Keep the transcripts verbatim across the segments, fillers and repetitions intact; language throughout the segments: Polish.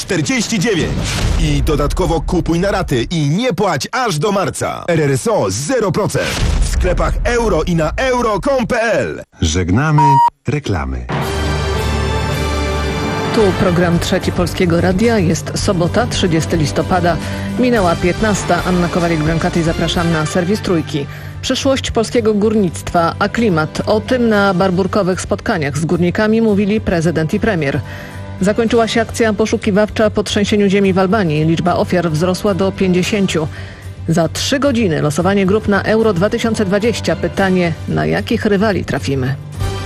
czterdzieści dziewięć. I dodatkowo kupuj na raty i nie płać aż do marca. R R S O zero procent. W sklepach euro i na euro kropka com kropka p l. Żegnamy reklamy. Tu program Trzeci Polskiego Radia. Jest sobota, trzydziestego listopada. Minęła piętnasta. Anna Kowalik-Brankaty, zapraszam na serwis Trójki. Przyszłość polskiego górnictwa, a klimat. O tym na barburkowych spotkaniach z górnikami mówili prezydent i premier. Zakończyła się akcja poszukiwawcza po trzęsieniu ziemi w Albanii. Liczba ofiar wzrosła do pięćdziesięciu. Za trzy godziny losowanie grup na Euro dwa tysiące dwadzieścia. Pytanie, na jakich rywali trafimy?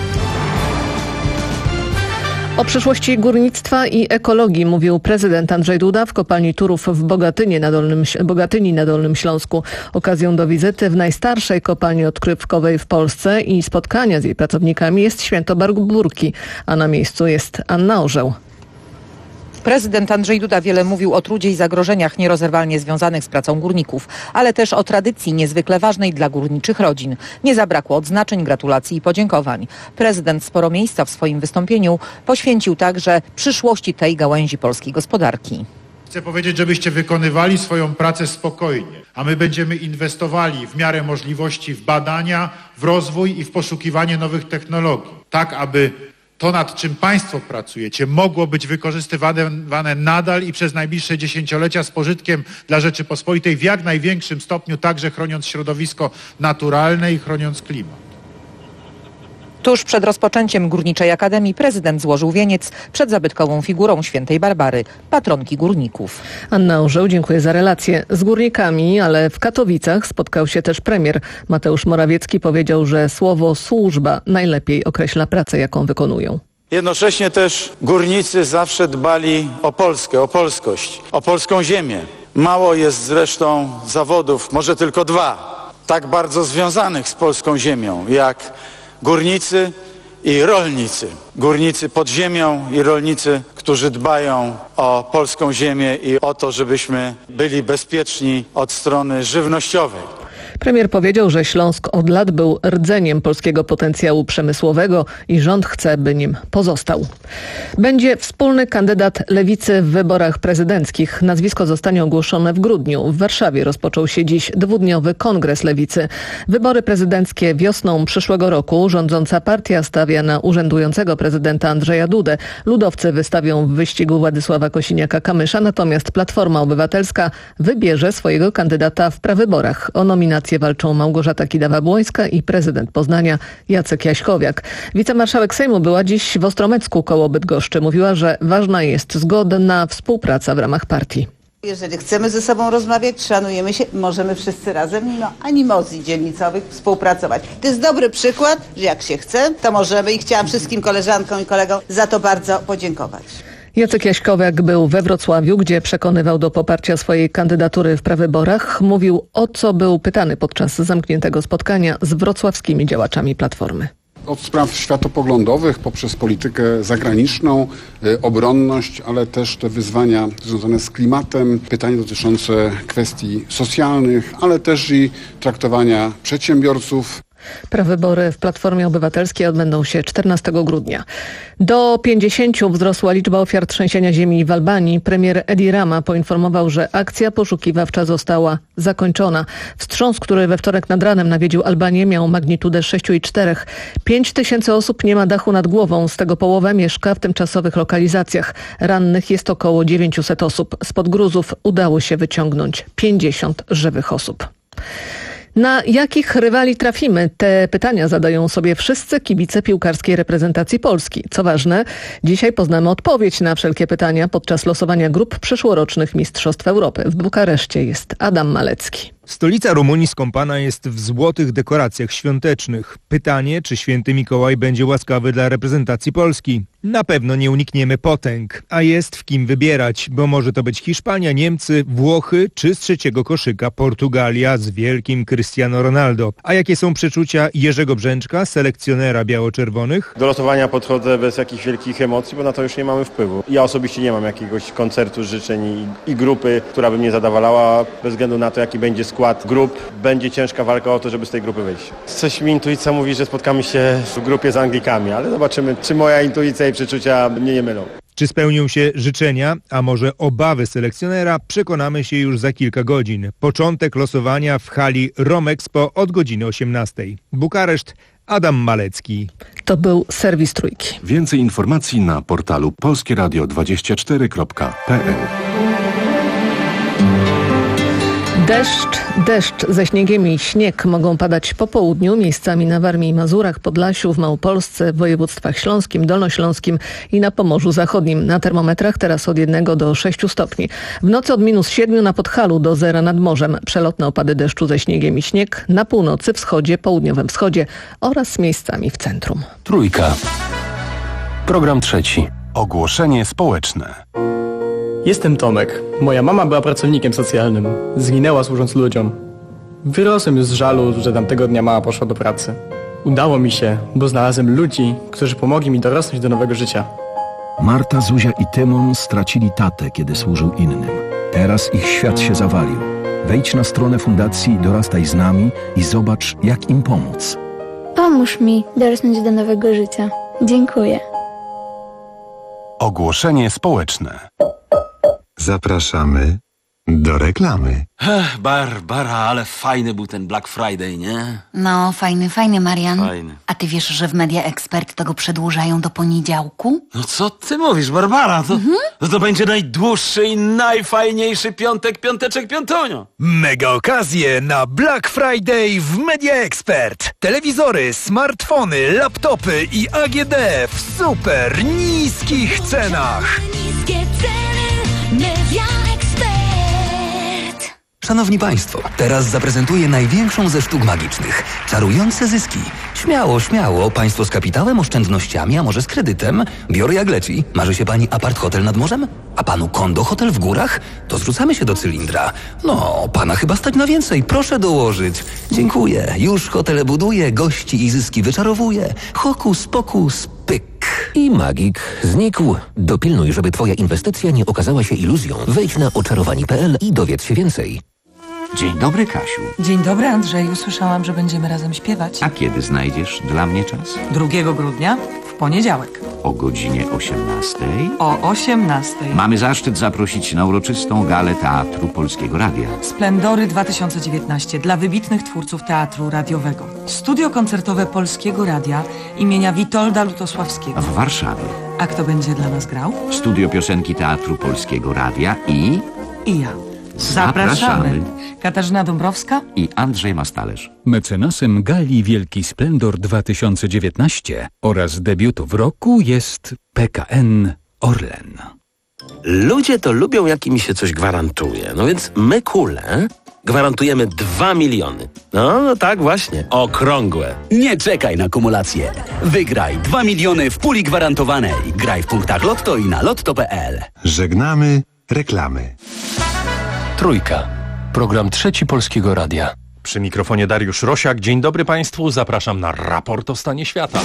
O przyszłości górnictwa i ekologii mówił prezydent Andrzej Duda w kopalni Turów w Bogatyni na Dolnym, Bogatyni na Dolnym Śląsku. Okazją do wizyty w najstarszej kopalni odkrywkowej w Polsce i spotkania z jej pracownikami jest święto Barburki, a na miejscu jest Anna Orzeł. Prezydent Andrzej Duda wiele mówił o trudzie i zagrożeniach nierozerwalnie związanych z pracą górników, ale też o tradycji niezwykle ważnej dla górniczych rodzin. Nie zabrakło odznaczeń, gratulacji i podziękowań. Prezydent sporo miejsca w swoim wystąpieniu poświęcił także przyszłości tej gałęzi polskiej gospodarki. Chcę powiedzieć, żebyście wykonywali swoją pracę spokojnie, a my będziemy inwestowali w miarę możliwości w badania, w rozwój i w poszukiwanie nowych technologii, tak aby to, nad czym Państwo pracujecie, mogło być wykorzystywane nadal i przez najbliższe dziesięciolecia z pożytkiem dla Rzeczypospolitej w jak największym stopniu, także chroniąc środowisko naturalne i chroniąc klimat. Tuż przed rozpoczęciem Górniczej Akademii prezydent złożył wieniec przed zabytkową figurą świętej Barbary, patronki górników. Anna Orzeł, dziękuję za relację. Z górnikami, ale w Katowicach spotkał się też premier. Mateusz Morawiecki powiedział, że słowo służba najlepiej określa pracę, jaką wykonują. Jednocześnie też górnicy zawsze dbali o Polskę, o polskość, o polską ziemię. Mało jest zresztą zawodów, może tylko dwa, tak bardzo związanych z polską ziemią, jak górnicy i rolnicy. Górnicy pod ziemią i rolnicy, którzy dbają o polską ziemię i o to, żebyśmy byli bezpieczni od strony żywnościowej. Premier powiedział, że Śląsk od lat był rdzeniem polskiego potencjału przemysłowego i rząd chce, by nim pozostał. Będzie wspólny kandydat Lewicy w wyborach prezydenckich. Nazwisko zostanie ogłoszone w grudniu. W Warszawie rozpoczął się dziś dwudniowy kongres Lewicy. Wybory prezydenckie wiosną przyszłego roku. Rządząca partia stawia na urzędującego prezydenta Andrzeja Dudę. Ludowcy wystawią w wyścigu Władysława Kosiniaka-Kamysza, natomiast Platforma Obywatelska wybierze swojego kandydata w prawyborach. O nominację walczą Małgorzata Kidawa-Błońska i prezydent Poznania Jacek Jaśkowiak. Wicemarszałek Sejmu była dziś w Ostromecku koło Bydgoszczy. Mówiła, że ważna jest zgodna współpraca w ramach partii. Jeżeli chcemy ze sobą rozmawiać, szanujemy się, możemy wszyscy razem, mimo animozji dzielnicowych, współpracować. To jest dobry przykład, że jak się chce, to możemy i chciałam wszystkim koleżankom i kolegom za to bardzo podziękować. Jacek Jaśkowiak był we Wrocławiu, gdzie przekonywał do poparcia swojej kandydatury w prawyborach. Mówił, o co był pytany podczas zamkniętego spotkania z wrocławskimi działaczami Platformy. Od spraw światopoglądowych poprzez politykę zagraniczną, y, obronność, ale też te wyzwania związane z klimatem, pytania dotyczące kwestii socjalnych, ale też i traktowania przedsiębiorców. Prawybory w Platformie Obywatelskiej odbędą się czternastego grudnia. Do pięćdziesięciu wzrosła liczba ofiar trzęsienia ziemi w Albanii. Premier Edi Rama poinformował, że akcja poszukiwawcza została zakończona. Wstrząs, który we wtorek nad ranem nawiedził Albanię, miał magnitudę sześć przecinek cztery. Pięć tysięcy osób nie ma dachu nad głową, z tego połowa mieszka w tymczasowych lokalizacjach. Rannych jest około dziewięćset osób. Spod gruzów udało się wyciągnąć pięćdziesiąt żywych osób. Na jakich rywali trafimy? Te pytania zadają sobie wszyscy kibice piłkarskiej reprezentacji Polski. Co ważne, dzisiaj poznamy odpowiedź na wszelkie pytania podczas losowania grup przyszłorocznych Mistrzostw Europy. W Bukareszcie jest Adam Malecki. Stolica Rumunii skąpana jest w złotych dekoracjach świątecznych. Pytanie, czy święty Mikołaj będzie łaskawy dla reprezentacji Polski? Na pewno nie unikniemy potęg, a jest w kim wybierać, bo może to być Hiszpania, Niemcy, Włochy czy z trzeciego koszyka Portugalia z wielkim Cristiano Ronaldo. A jakie są przeczucia Jerzego Brzęczka, selekcjonera biało-czerwonych? Do losowania podchodzę bez jakichś wielkich emocji, bo na to już nie mamy wpływu. Ja osobiście nie mam jakiegoś koncertu życzeń i, i grupy, która by mnie zadowalała, bez względu na to, jaki będzie skład grup. Będzie ciężka walka o to, żeby z tej grupy wyjść. Coś mi intuicja mówi, że spotkamy się w grupie z Anglikami, ale zobaczymy, czy moja intuicja i przeczucia mnie nie mylą. Czy spełnią się życzenia, a może obawy selekcjonera, przekonamy się już za kilka godzin. Początek losowania w hali Romexpo od godziny osiemnastej. Bukareszt, Adam Malecki. To był serwis Trójki. Więcej informacji na portalu polskie radio dwadzieścia cztery kropka p l. Deszcz, deszcz ze śniegiem i śnieg mogą padać po południu, miejscami na Warmii i Mazurach, Podlasiu, w Małopolsce, w województwach śląskim, dolnośląskim i na Pomorzu Zachodnim. Na termometrach teraz od jednego do sześciu stopni. W nocy od minus siedmiu na Podhalu do zera nad morzem. Przelotne opady deszczu ze śniegiem i śnieg na północy, wschodzie, południowym wschodzie oraz miejscami w centrum. Trójka. Program trzeci. Ogłoszenie społeczne. Jestem Tomek. Moja mama była pracownikiem socjalnym. Zginęła służąc ludziom. Wyrosłem już z żalu, że tamtego dnia mama poszła do pracy. Udało mi się, bo znalazłem ludzi, którzy pomogli mi dorosnąć do nowego życia. Marta, Zuzia i Tymon stracili tatę, kiedy służył innym. Teraz ich świat się zawalił. Wejdź na stronę fundacji Dorastaj z nami i zobacz, jak im pomóc. Pomóż mi dorosnąć do nowego życia. Dziękuję. Ogłoszenie społeczne. Zapraszamy do reklamy. Ech, Barbara, ale fajny był ten Black Friday, nie? No, fajny, fajny, Marian. Fajny. A ty wiesz, że w Media Expert to go przedłużają do poniedziałku? No co ty mówisz, Barbara? To, mhm. no to będzie najdłuższy i najfajniejszy piątek, piąteczek, piątonio. Mega okazje na Black Friday w Media Expert. Telewizory, smartfony, laptopy i A G D w super niskich cenach. Niskie ceny, Media Expert. Szanowni Państwo, teraz zaprezentuję największą ze sztuk magicznych. Czarujące zyski. Śmiało, śmiało. Państwo z kapitałem, oszczędnościami, a może z kredytem. Biorę jak leci. Marzy się Pani apart hotel nad morzem? A Panu kondo hotel w górach? To zrzucamy się do cylindra. No, Pana chyba stać na więcej. Proszę dołożyć. Dziękuję. Już hotele buduję, gości i zyski wyczarowuję. Hokus pokus pyk. I magik znikł. Dopilnuj, żeby Twoja inwestycja nie okazała się iluzją. Wejdź na oczarowani kropka p l i dowiedz się więcej. Dzień dobry, Kasiu. Dzień dobry, Andrzeju. Słyszałam, że będziemy razem śpiewać. A kiedy znajdziesz dla mnie czas? drugiego grudnia, w poniedziałek. O godzinie osiemnastej? O osiemnastej. Mamy zaszczyt zaprosić na uroczystą galę Teatru Polskiego Radia. Splendory dwa tysiące dziewiętnaście dla wybitnych twórców teatru radiowego. Studio koncertowe Polskiego Radia imienia Witolda Lutosławskiego. W Warszawie. A kto będzie dla nas grał? Studio Piosenki Teatru Polskiego Radia i... I ja. Zapraszamy. Zapraszamy. Katarzyna Dąbrowska i Andrzej Mastalerz. Mecenasem Gali Wielki Splendor dwa tysiące dziewiętnaście oraz debiutów roku jest P K N Orlen. Ludzie to lubią, jak im się coś gwarantuje. No więc my, Kule, gwarantujemy dwa miliony. No, no tak właśnie, okrągłe. Nie czekaj na kumulację. Wygraj dwa miliony w puli gwarantowanej. Graj w punktach Lotto i na lotto kropka p l. Żegnamy reklamy. Trójka. Program trzeci Polskiego Radia. Przy mikrofonie Dariusz Rosiak. Dzień dobry Państwu. Zapraszam na raport o stanie świata.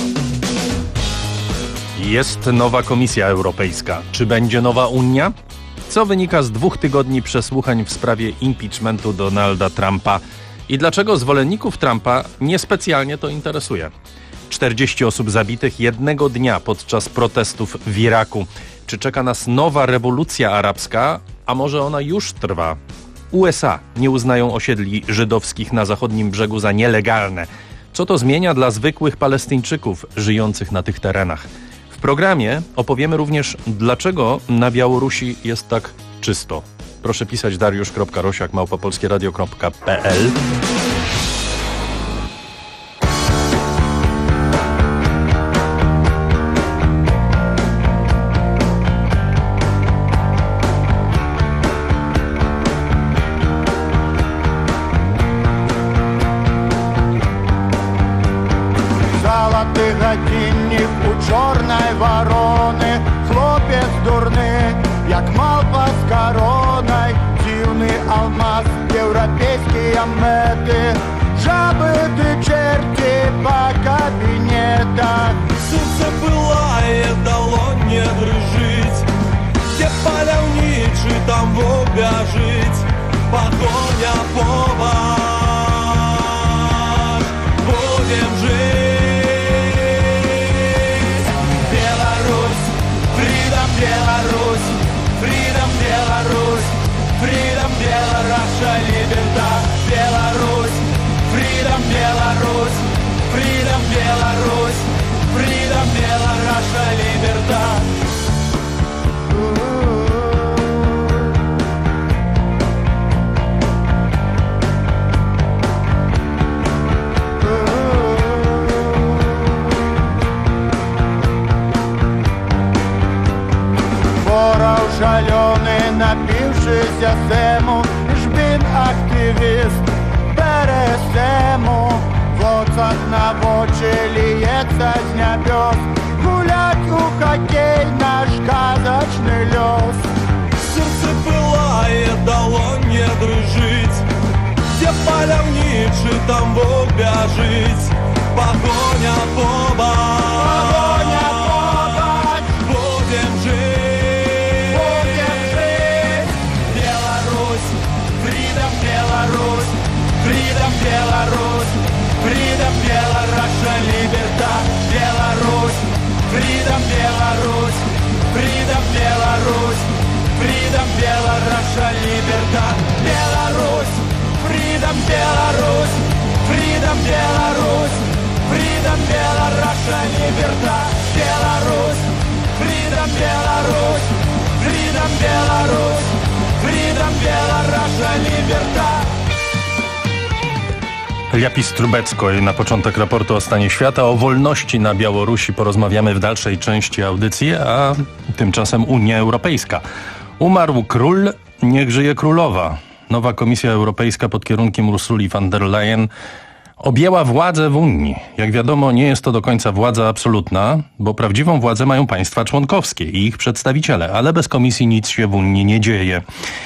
Jest nowa Komisja Europejska. Czy będzie nowa Unia? Co wynika z dwóch tygodni przesłuchań w sprawie impeachmentu Donalda Trumpa? I dlaczego zwolenników Trumpa niespecjalnie to interesuje? czterdzieści osób zabitych jednego dnia podczas protestów w Iraku. Czy czeka nas nowa rewolucja arabska? A może ona już trwa? U S A nie uznają osiedli żydowskich na zachodnim brzegu za nielegalne. Co to zmienia dla zwykłych Palestyńczyków żyjących na tych terenach? W programie opowiemy również, dlaczego na Białorusi jest tak czysto. Proszę pisać dariusz kropka rosiak małpa polskie radio kropka p l. Годинник у чорної ворони, хлопець дурний, як малпа з короною, дивний алмаз, європейські мети, жаби ти черти по кабінетах. Серце пилає, долоні дрижить, де паляўнічы, там вогажить, погоня по вас, будем жить. Беларусь, Freedom, Беларусь, Libertad, Беларусь. Freedom, Беларусь, Freedom, Беларусь, Freedom, Беларусь, Libertad. Ворог шаленый, напившийся Сему, жбін активіст, пересему. В оцах навочі ліється з небес, гулять у хоккей наш казочный лёс. Сердце пылает, долонье дрыжить. Где поляўнічы, там Бог бяжыць. Погоня побач, Погоня побач, будем жить, будем жить. Беларусь, Freedom, Беларусь, Freedom, Беларусь, Freedom, Беларусь, Libertad, Беларусь, Freedom, Беларусь, Freedom, Беларусь, Freedom, Беларусь, Libertad, Беларусь, Freedom, Беларусь, Freedom, Беларусь, Freedom, Беларусь, Libertad, Беларусь, Freedom, Беларусь, Freedom, Беларусь, Freedom, Беларусь, Libertad. Ляпis Trubecko na początek raportu o stanie świata. O wolności na Białorusi porozmawiamy w dalszej części audycji, a tymczasem Unia Europejska. Umarł król, niech żyje królowa. Nowa Komisja Europejska pod kierunkiem Ursuli von der Leyen objęła władzę w Unii. Jak wiadomo, nie jest to do końca władza absolutna, bo prawdziwą władzę mają państwa członkowskie i ich przedstawiciele, ale bez komisji nic się w Unii nie dzieje.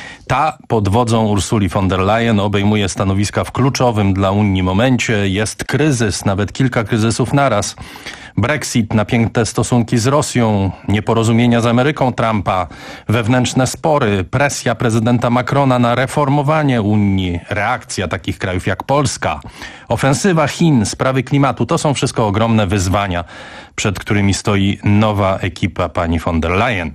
Ta pod wodzą Ursuli von der Leyen obejmuje stanowiska w kluczowym dla Unii momencie. Jest kryzys, nawet kilka kryzysów naraz. Brexit, napięte stosunki z Rosją, nieporozumienia z Ameryką Trumpa, wewnętrzne spory, presja prezydenta Macrona na reformowanie Unii, reakcja takich krajów jak Polska, ofensywa Chin, sprawy klimatu. To są wszystko ogromne wyzwania, przed którymi stoi nowa ekipa pani von der Leyen.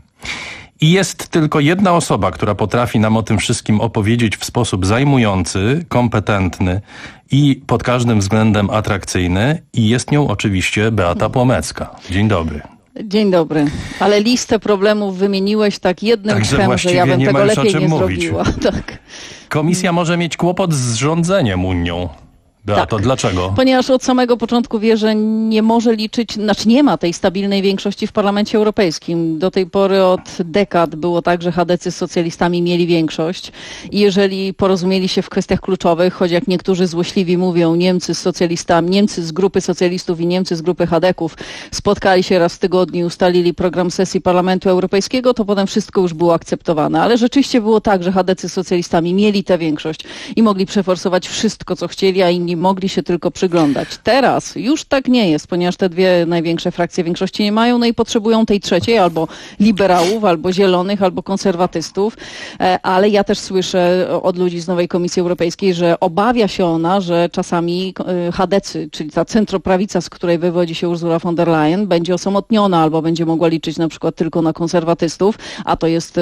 I jest tylko jedna osoba, która potrafi nam o tym wszystkim opowiedzieć w sposób zajmujący, kompetentny i pod każdym względem atrakcyjny. I jest nią oczywiście Beata Płomecka. Dzień dobry. Dzień dobry. Ale listę problemów wymieniłeś tak jednym Także tchem, że ja bym nie tego lepiej nie mówić. zrobiła. Tak. Komisja może mieć kłopot z rządzeniem Unią. Beato, Tak. dlaczego? Ponieważ od samego początku wie, że nie może liczyć, znaczy nie ma tej stabilnej większości w Parlamencie Europejskim. Do tej pory od dekad było tak, że chadecy z socjalistami mieli większość i jeżeli porozumieli się w kwestiach kluczowych, choć jak niektórzy złośliwi mówią, Niemcy z socjalistami, Niemcy z grupy socjalistów i Niemcy z grupy chadeków spotkali się raz w tygodniu i ustalili program sesji Parlamentu Europejskiego, to potem wszystko już było akceptowane. Ale rzeczywiście było tak, że chadecy z socjalistami mieli tę większość i mogli przeforsować wszystko, co chcieli, a inni mogli się tylko przyglądać. Teraz już tak nie jest, ponieważ te dwie największe frakcje większości nie mają, no i potrzebują tej trzeciej, albo liberałów, albo zielonych, albo konserwatystów, ale ja też słyszę od ludzi z nowej Komisji Europejskiej, że obawia się ona, że czasami chadecy, czyli ta centroprawica, z której wywodzi się Ursula von der Leyen, będzie osamotniona, albo będzie mogła liczyć na przykład tylko na konserwatystów, a to jest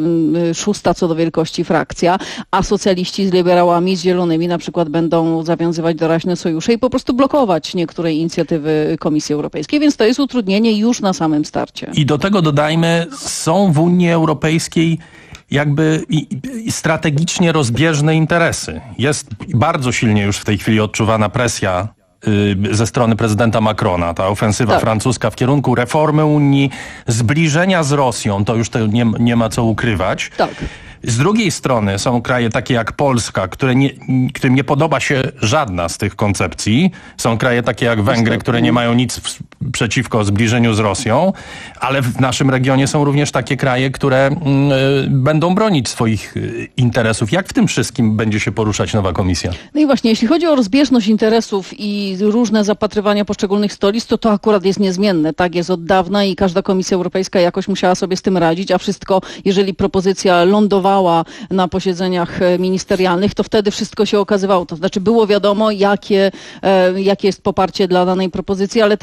szósta co do wielkości frakcja, a socjaliści z liberałami, z zielonymi na przykład będą zawiązywać doraźne sojusze i po prostu blokować niektóre inicjatywy Komisji Europejskiej, więc to jest utrudnienie już na samym starcie. I do tego dodajmy, są w Unii Europejskiej jakby i, i strategicznie rozbieżne interesy. Jest bardzo silnie już w tej chwili odczuwana presja y, ze strony prezydenta Macrona, ta ofensywa Tak. francuska w kierunku reformy Unii, zbliżenia z Rosją, to już to nie, nie ma co ukrywać. Tak. Z drugiej strony są kraje takie jak Polska, które nie, którym nie podoba się żadna z tych koncepcji. Są kraje takie jak Węgry, które nie mają nic w, przeciwko zbliżeniu z Rosją, ale w naszym regionie są również takie kraje, które y, będą bronić swoich y, interesów. Jak w tym wszystkim będzie się poruszać nowa komisja? No i właśnie, jeśli chodzi o rozbieżność interesów i różne zapatrywania poszczególnych stolic, to to akurat jest niezmienne. Tak jest od dawna i każda Komisja Europejska jakoś musiała sobie z tym radzić, a wszystko, jeżeli propozycja lądowała na posiedzeniach ministerialnych, to wtedy wszystko się okazywało. To znaczy było wiadomo, jakie, jakie jest poparcie dla danej propozycji, ale też pamiętamy,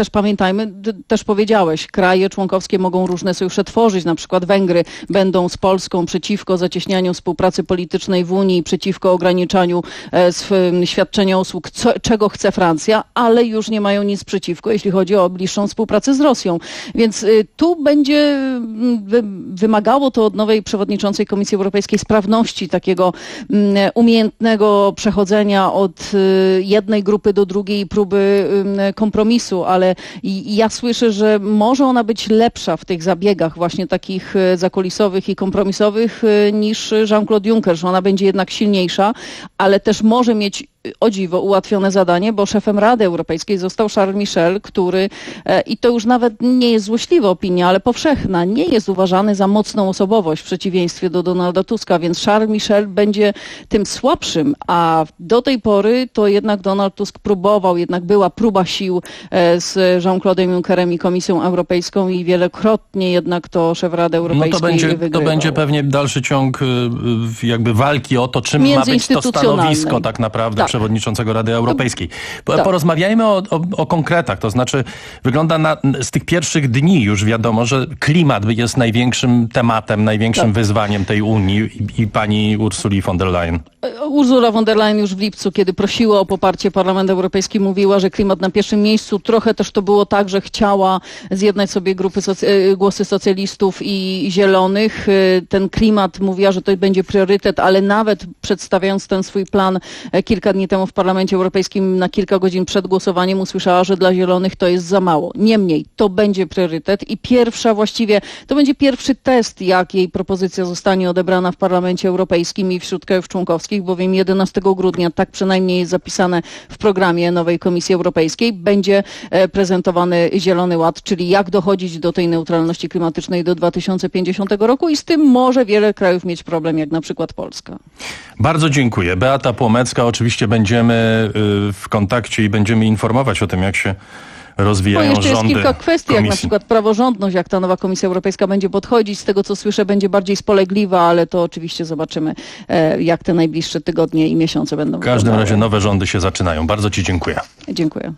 pamiętajmy, d- też powiedziałeś, kraje członkowskie mogą różne sojusze tworzyć, na przykład Węgry będą z Polską przeciwko zacieśnianiu współpracy politycznej w Unii, przeciwko ograniczaniu e, sw- świadczenia usług, co, czego chce Francja, ale już nie mają nic przeciwko, jeśli chodzi o bliższą współpracę z Rosją. Więc y, tu będzie wy, wymagało to od nowej przewodniczącej Komisji Europejskiej sprawności takiego y, umiejętnego przechodzenia od y, jednej grupy do drugiej próby y, kompromisu, ale i, ja słyszę, że może ona być lepsza w tych zabiegach właśnie takich y, zakulisowych i kompromisowych y, niż Jean-Claude Juncker, że ona będzie jednak silniejsza, ale też może mieć o dziwo ułatwione zadanie, bo szefem Rady Europejskiej został Charles Michel, który, e, i to już nawet nie jest złośliwa opinia, ale powszechna, nie jest uważany za mocną osobowość w przeciwieństwie do Donalda Tuska, więc Charles Michel będzie tym słabszym, a do tej pory to jednak Donald Tusk próbował, jednak była próba sił e, z Jean-Claude'em Junckerem i Komisją Europejską i wielokrotnie jednak to szef Rady Europejskiej No to będzie, wygrywał. to będzie pewnie dalszy ciąg y, jakby walki o to, czym ma być to stanowisko tak naprawdę tak. przewodniczącego Rady Europejskiej. Po, tak. Porozmawiajmy o, o, o konkretach, to znaczy wygląda na, z tych pierwszych dni już wiadomo, że klimat jest największym tematem, największym tak. wyzwaniem tej Unii i, i pani Ursuli von der Leyen. Ursula von der Leyen już w lipcu, kiedy prosiła o poparcie Parlament Europejski, mówiła, że klimat na pierwszym miejscu. Trochę też to było tak, że chciała zjednać sobie grupy soc- głosy socjalistów i zielonych. Ten klimat, mówiła, że to będzie priorytet, ale nawet przedstawiając ten swój plan kilka dni temu w Parlamencie Europejskim na kilka godzin przed głosowaniem usłyszała, że dla zielonych to jest za mało. Niemniej to będzie priorytet i pierwsza właściwie, to będzie pierwszy test, jak jej propozycja zostanie odebrana w Parlamencie Europejskim i wśród krajów członkowskich, bowiem jedenastego grudnia, tak przynajmniej jest zapisane w programie nowej Komisji Europejskiej, będzie prezentowany Zielony Ład, czyli jak dochodzić do tej neutralności klimatycznej do dwa tysiące pięćdziesiątego roku i z tym może wiele krajów mieć problem, jak na przykład Polska. Bardzo dziękuję. Beata Płomecka, oczywiście będziemy w kontakcie i będziemy informować o tym, jak się rozwijają rządy. No jeszcze jest kilka kwestii, komisji. Jak na przykład praworządność, jak ta nowa Komisja Europejska będzie podchodzić. Z tego, co słyszę, będzie bardziej spolegliwa, ale to oczywiście zobaczymy, jak te najbliższe tygodnie i miesiące będą W każdym wyglądały. razie nowe rządy się zaczynają. Bardzo ci dziękuję. Dziękuję.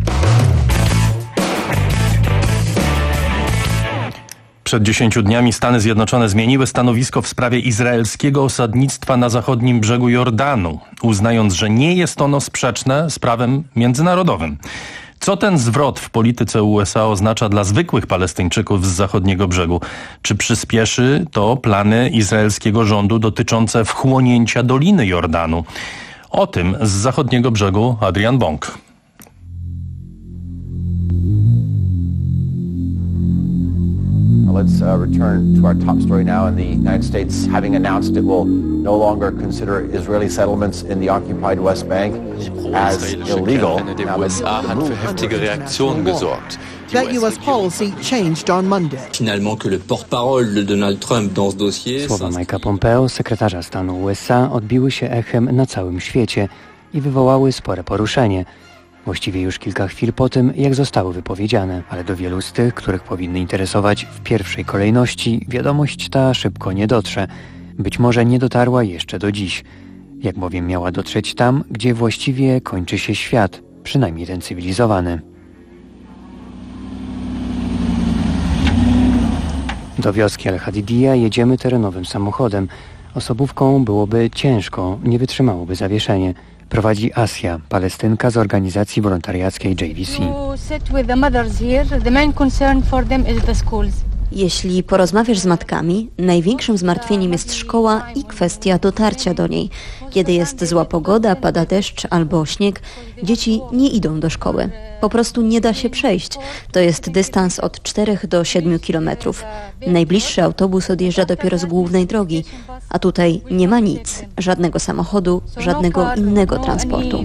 Przed dziesięciu dniami Stany Zjednoczone zmieniły stanowisko w sprawie izraelskiego osadnictwa na zachodnim brzegu Jordanu, uznając, że nie jest ono sprzeczne z prawem międzynarodowym. Co ten zwrot w polityce U S A oznacza dla zwykłych Palestyńczyków z zachodniego brzegu? Czy przyspieszy to plany izraelskiego rządu dotyczące wchłonięcia Doliny Jordanu? O tym z zachodniego brzegu Adrian Bąk. Let's uh, return to our top story now. In the United States, having announced it will no longer consider Israeli settlements in the occupied West Bank as illegal. Der U S A hat für heftige Reaktionen gesorgt. That U S policy changed on Monday. Finalement que le porte-parole de Donald Trump dans ce dossier. Słowa Mike'a Pompeo, sekretarza stanu U S A, odbiły się echem na całym świecie i wywołały spore poruszenie. Właściwie już kilka chwil po tym, jak zostały wypowiedziane, ale do wielu z tych, których powinny interesować w pierwszej kolejności, wiadomość ta szybko nie dotrze. Być może nie dotarła jeszcze do dziś, jak bowiem miała dotrzeć tam, gdzie właściwie kończy się świat, przynajmniej ten cywilizowany. Do wioski Al-Hadidiyah jedziemy terenowym samochodem. Osobówką byłoby ciężko, nie wytrzymałoby zawieszenie. Prowadzi Asia, Palestynka z organizacji wolontariackiej J V C. Jeśli porozmawiasz z matkami, największym zmartwieniem jest szkoła i kwestia dotarcia do niej. Kiedy jest zła pogoda, pada deszcz albo śnieg, dzieci nie idą do szkoły. Po prostu nie da się przejść. To jest dystans od czterech do siedmiu kilometrów. Najbliższy autobus odjeżdża dopiero z głównej drogi, a tutaj nie ma nic, żadnego samochodu, żadnego innego transportu.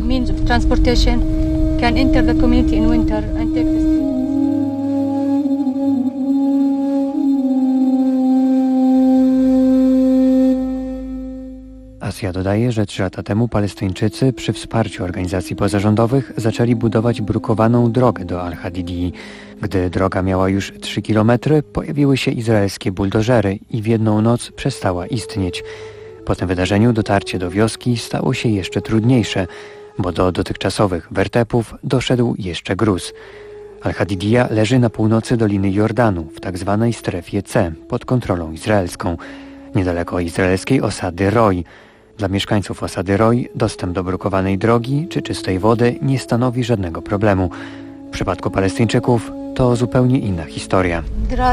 Asia dodaje, że trzy lata temu Palestyńczycy przy wsparciu organizacji pozarządowych zaczęli budować brukowaną drogę do Al-Hadidii. Gdy droga miała już trzy kilometry, pojawiły się izraelskie buldożery i w jedną noc przestała istnieć. Po tym wydarzeniu dotarcie do wioski stało się jeszcze trudniejsze, bo do dotychczasowych wertepów doszedł jeszcze gruz. Al-Hadidija leży na północy Doliny Jordanu, w tak zwanej strefie C, pod kontrolą izraelską, niedaleko izraelskiej osady Roj. Dla mieszkańców osady Roj dostęp do brukowanej drogi czy czystej wody nie stanowi żadnego problemu. W przypadku Palestyńczyków to zupełnie inna historia.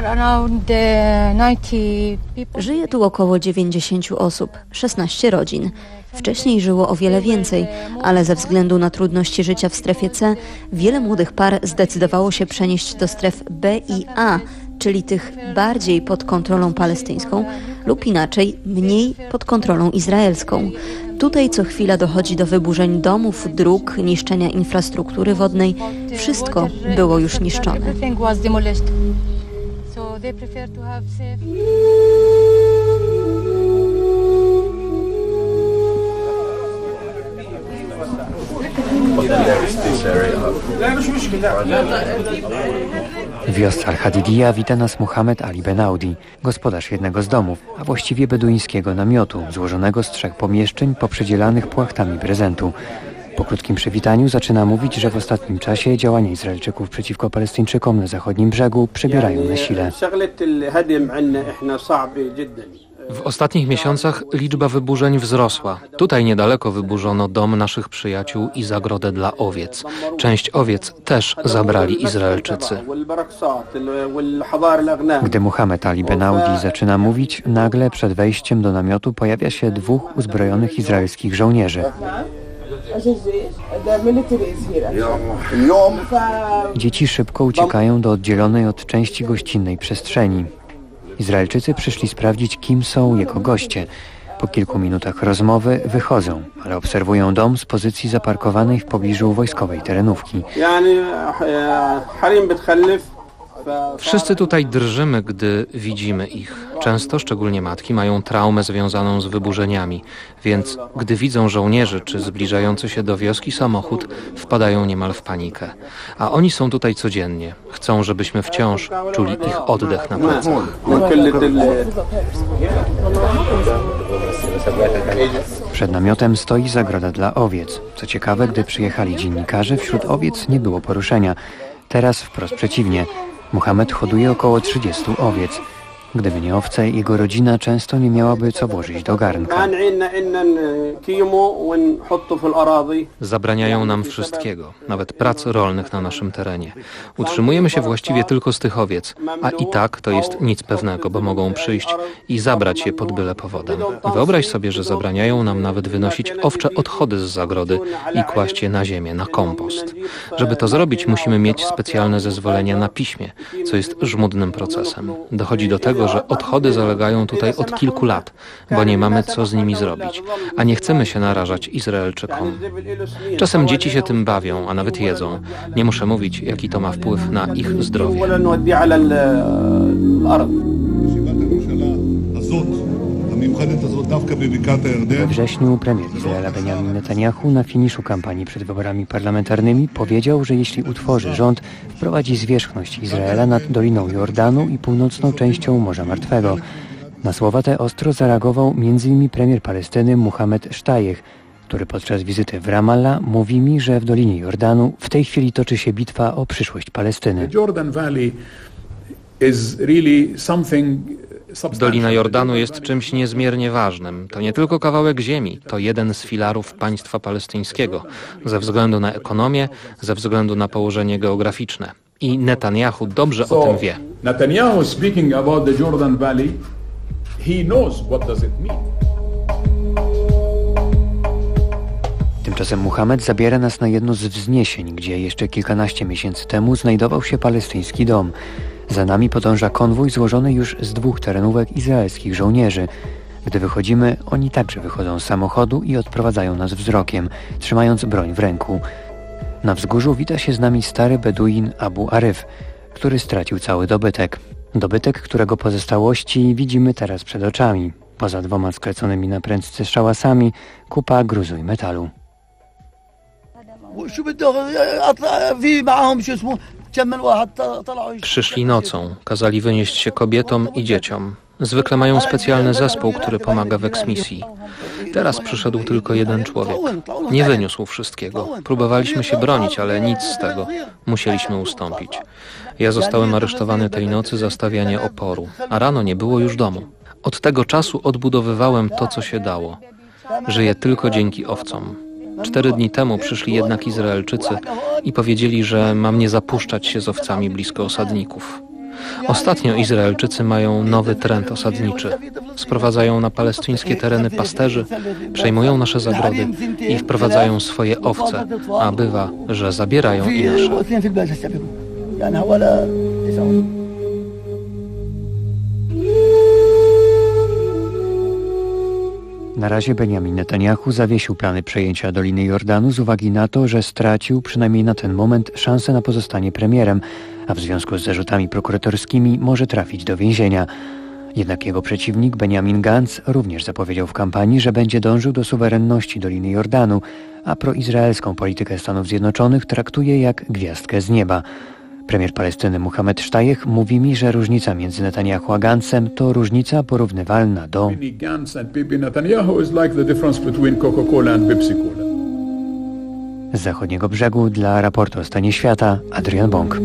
Żyje tu około dziewięćdziesięciu osób, szesnaście rodzin. Wcześniej żyło o wiele więcej, ale ze względu na trudności życia w strefie C, wiele młodych par zdecydowało się przenieść do stref B i A, czyli tych bardziej pod kontrolą palestyńską lub inaczej mniej pod kontrolą izraelską. Tutaj co chwila dochodzi do wyburzeń domów, dróg, niszczenia infrastruktury wodnej. Wszystko było już niszczone. W wiosce Al-Hadidija wita nas Muhammad Ali Benaudi, gospodarz jednego z domów, a właściwie beduńskiego namiotu, złożonego z trzech pomieszczeń poprzydzielanych płachtami prezentu. Po krótkim przywitaniu zaczyna mówić, że w ostatnim czasie działania Izraelczyków przeciwko Palestyńczykom na zachodnim brzegu przybierają na sile. W ostatnich miesiącach liczba wyburzeń wzrosła. Tutaj niedaleko wyburzono dom naszych przyjaciół i zagrodę dla owiec. Część owiec też zabrali Izraelczycy. Gdy Muhammad Ali Benaudi zaczyna mówić, nagle przed wejściem do namiotu pojawia się dwóch uzbrojonych izraelskich żołnierzy. Dzieci szybko uciekają do oddzielonej od części gościnnej przestrzeni. Izraelczycy przyszli sprawdzić, kim są jego goście. Po kilku minutach rozmowy wychodzą, ale obserwują dom z pozycji zaparkowanej w pobliżu wojskowej terenówki. Wszyscy tutaj drżymy, gdy widzimy ich. Często, szczególnie matki, mają traumę związaną z wyburzeniami, więc gdy widzą żołnierzy czy zbliżający się do wioski samochód, wpadają niemal w panikę. A oni są tutaj codziennie. Chcą, żebyśmy wciąż czuli ich oddech na plecach. Przed namiotem stoi zagroda dla owiec. Co ciekawe, gdy przyjechali dziennikarze, wśród owiec nie było poruszenia. Teraz wprost przeciwnie. Muhammad hoduje około trzydziestu owiec. Gdyby nie owce, jego rodzina często nie miałaby co włożyć do garnka. Zabraniają nam wszystkiego, nawet prac rolnych na naszym terenie. Utrzymujemy się właściwie tylko z tych owiec, a i tak to jest nic pewnego, bo mogą przyjść i zabrać je pod byle powodem. Wyobraź sobie, że zabraniają nam nawet wynosić owcze odchody z zagrody i kłaść je na ziemię, na kompost. Żeby to zrobić, musimy mieć specjalne zezwolenia na piśmie, co jest żmudnym procesem. Dochodzi do tego, że odchody zalegają tutaj od kilku lat, bo nie mamy co z nimi zrobić, a nie chcemy się narażać Izraelczykom. Czasem dzieci się tym bawią, a nawet jedzą. Nie muszę mówić, jaki to ma wpływ na ich zdrowie. We wrześniu premier Izraela Benjamin Netanyahu na finiszu kampanii przed wyborami parlamentarnymi powiedział, że jeśli utworzy rząd, wprowadzi zwierzchność Izraela nad Doliną Jordanu i północną częścią Morza Martwego. Na słowa te ostro zareagował między innymi premier Palestyny Mohammed Sztajeh, który podczas wizyty w Ramallah mówi mi, że w Dolinie Jordanu w tej chwili toczy się bitwa o przyszłość Palestyny. Dolina Jordanu jest czymś niezmiernie ważnym. To nie tylko kawałek ziemi, to jeden z filarów państwa palestyńskiego, ze względu na ekonomię, ze względu na położenie geograficzne. I Netanyahu dobrze o tym wie. Netanyahu speaking about the Jordan Valley, he knows what does it mean. Tymczasem Muhammad zabiera nas na jedno z wzniesień, gdzie jeszcze kilkanaście miesięcy temu znajdował się palestyński dom. Za nami podąża konwój złożony już z dwóch terenówek izraelskich żołnierzy. Gdy wychodzimy, oni także wychodzą z samochodu i odprowadzają nas wzrokiem, trzymając broń w ręku. Na wzgórzu wita się z nami stary Beduin Abu Aryf, który stracił cały dobytek. Dobytek, którego pozostałości widzimy teraz przed oczami. Poza dwoma skleconymi na prędce szałasami, kupa gruzu i metalu. Przyszli nocą, kazali wynieść się kobietom i dzieciom. Zwykle mają specjalny zespół, który pomaga w eksmisji. Teraz przyszedł tylko jeden człowiek. Nie wyniósł wszystkiego. Próbowaliśmy się bronić, ale nic z tego. Musieliśmy ustąpić. Ja zostałem aresztowany tej nocy za stawianie oporu, a rano nie było już domu. Od tego czasu odbudowywałem to, co się dało. Żyję tylko dzięki owcom. Cztery dni temu przyszli jednak Izraelczycy i powiedzieli, że mam nie zapuszczać się z owcami blisko osadników. Ostatnio Izraelczycy mają nowy trend osadniczy. Sprowadzają na palestyńskie tereny pasterzy, przejmują nasze zagrody i wprowadzają swoje owce, a bywa, że zabierają i nasze. Na razie Benjamin Netanyahu zawiesił plany przejęcia Doliny Jordanu z uwagi na to, że stracił przynajmniej na ten moment szansę na pozostanie premierem, a w związku z zarzutami prokuratorskimi może trafić do więzienia. Jednak jego przeciwnik Benjamin Gantz również zapowiedział w kampanii, że będzie dążył do suwerenności Doliny Jordanu, a proizraelską politykę Stanów Zjednoczonych traktuje jak gwiazdkę z nieba. Premier Palestyny Mohamed Sztajech mówi mi, że różnica między Netanyahu a Gantzem to różnica porównywalna do... Z zachodniego brzegu dla raportu o stanie świata Adrian Bąk.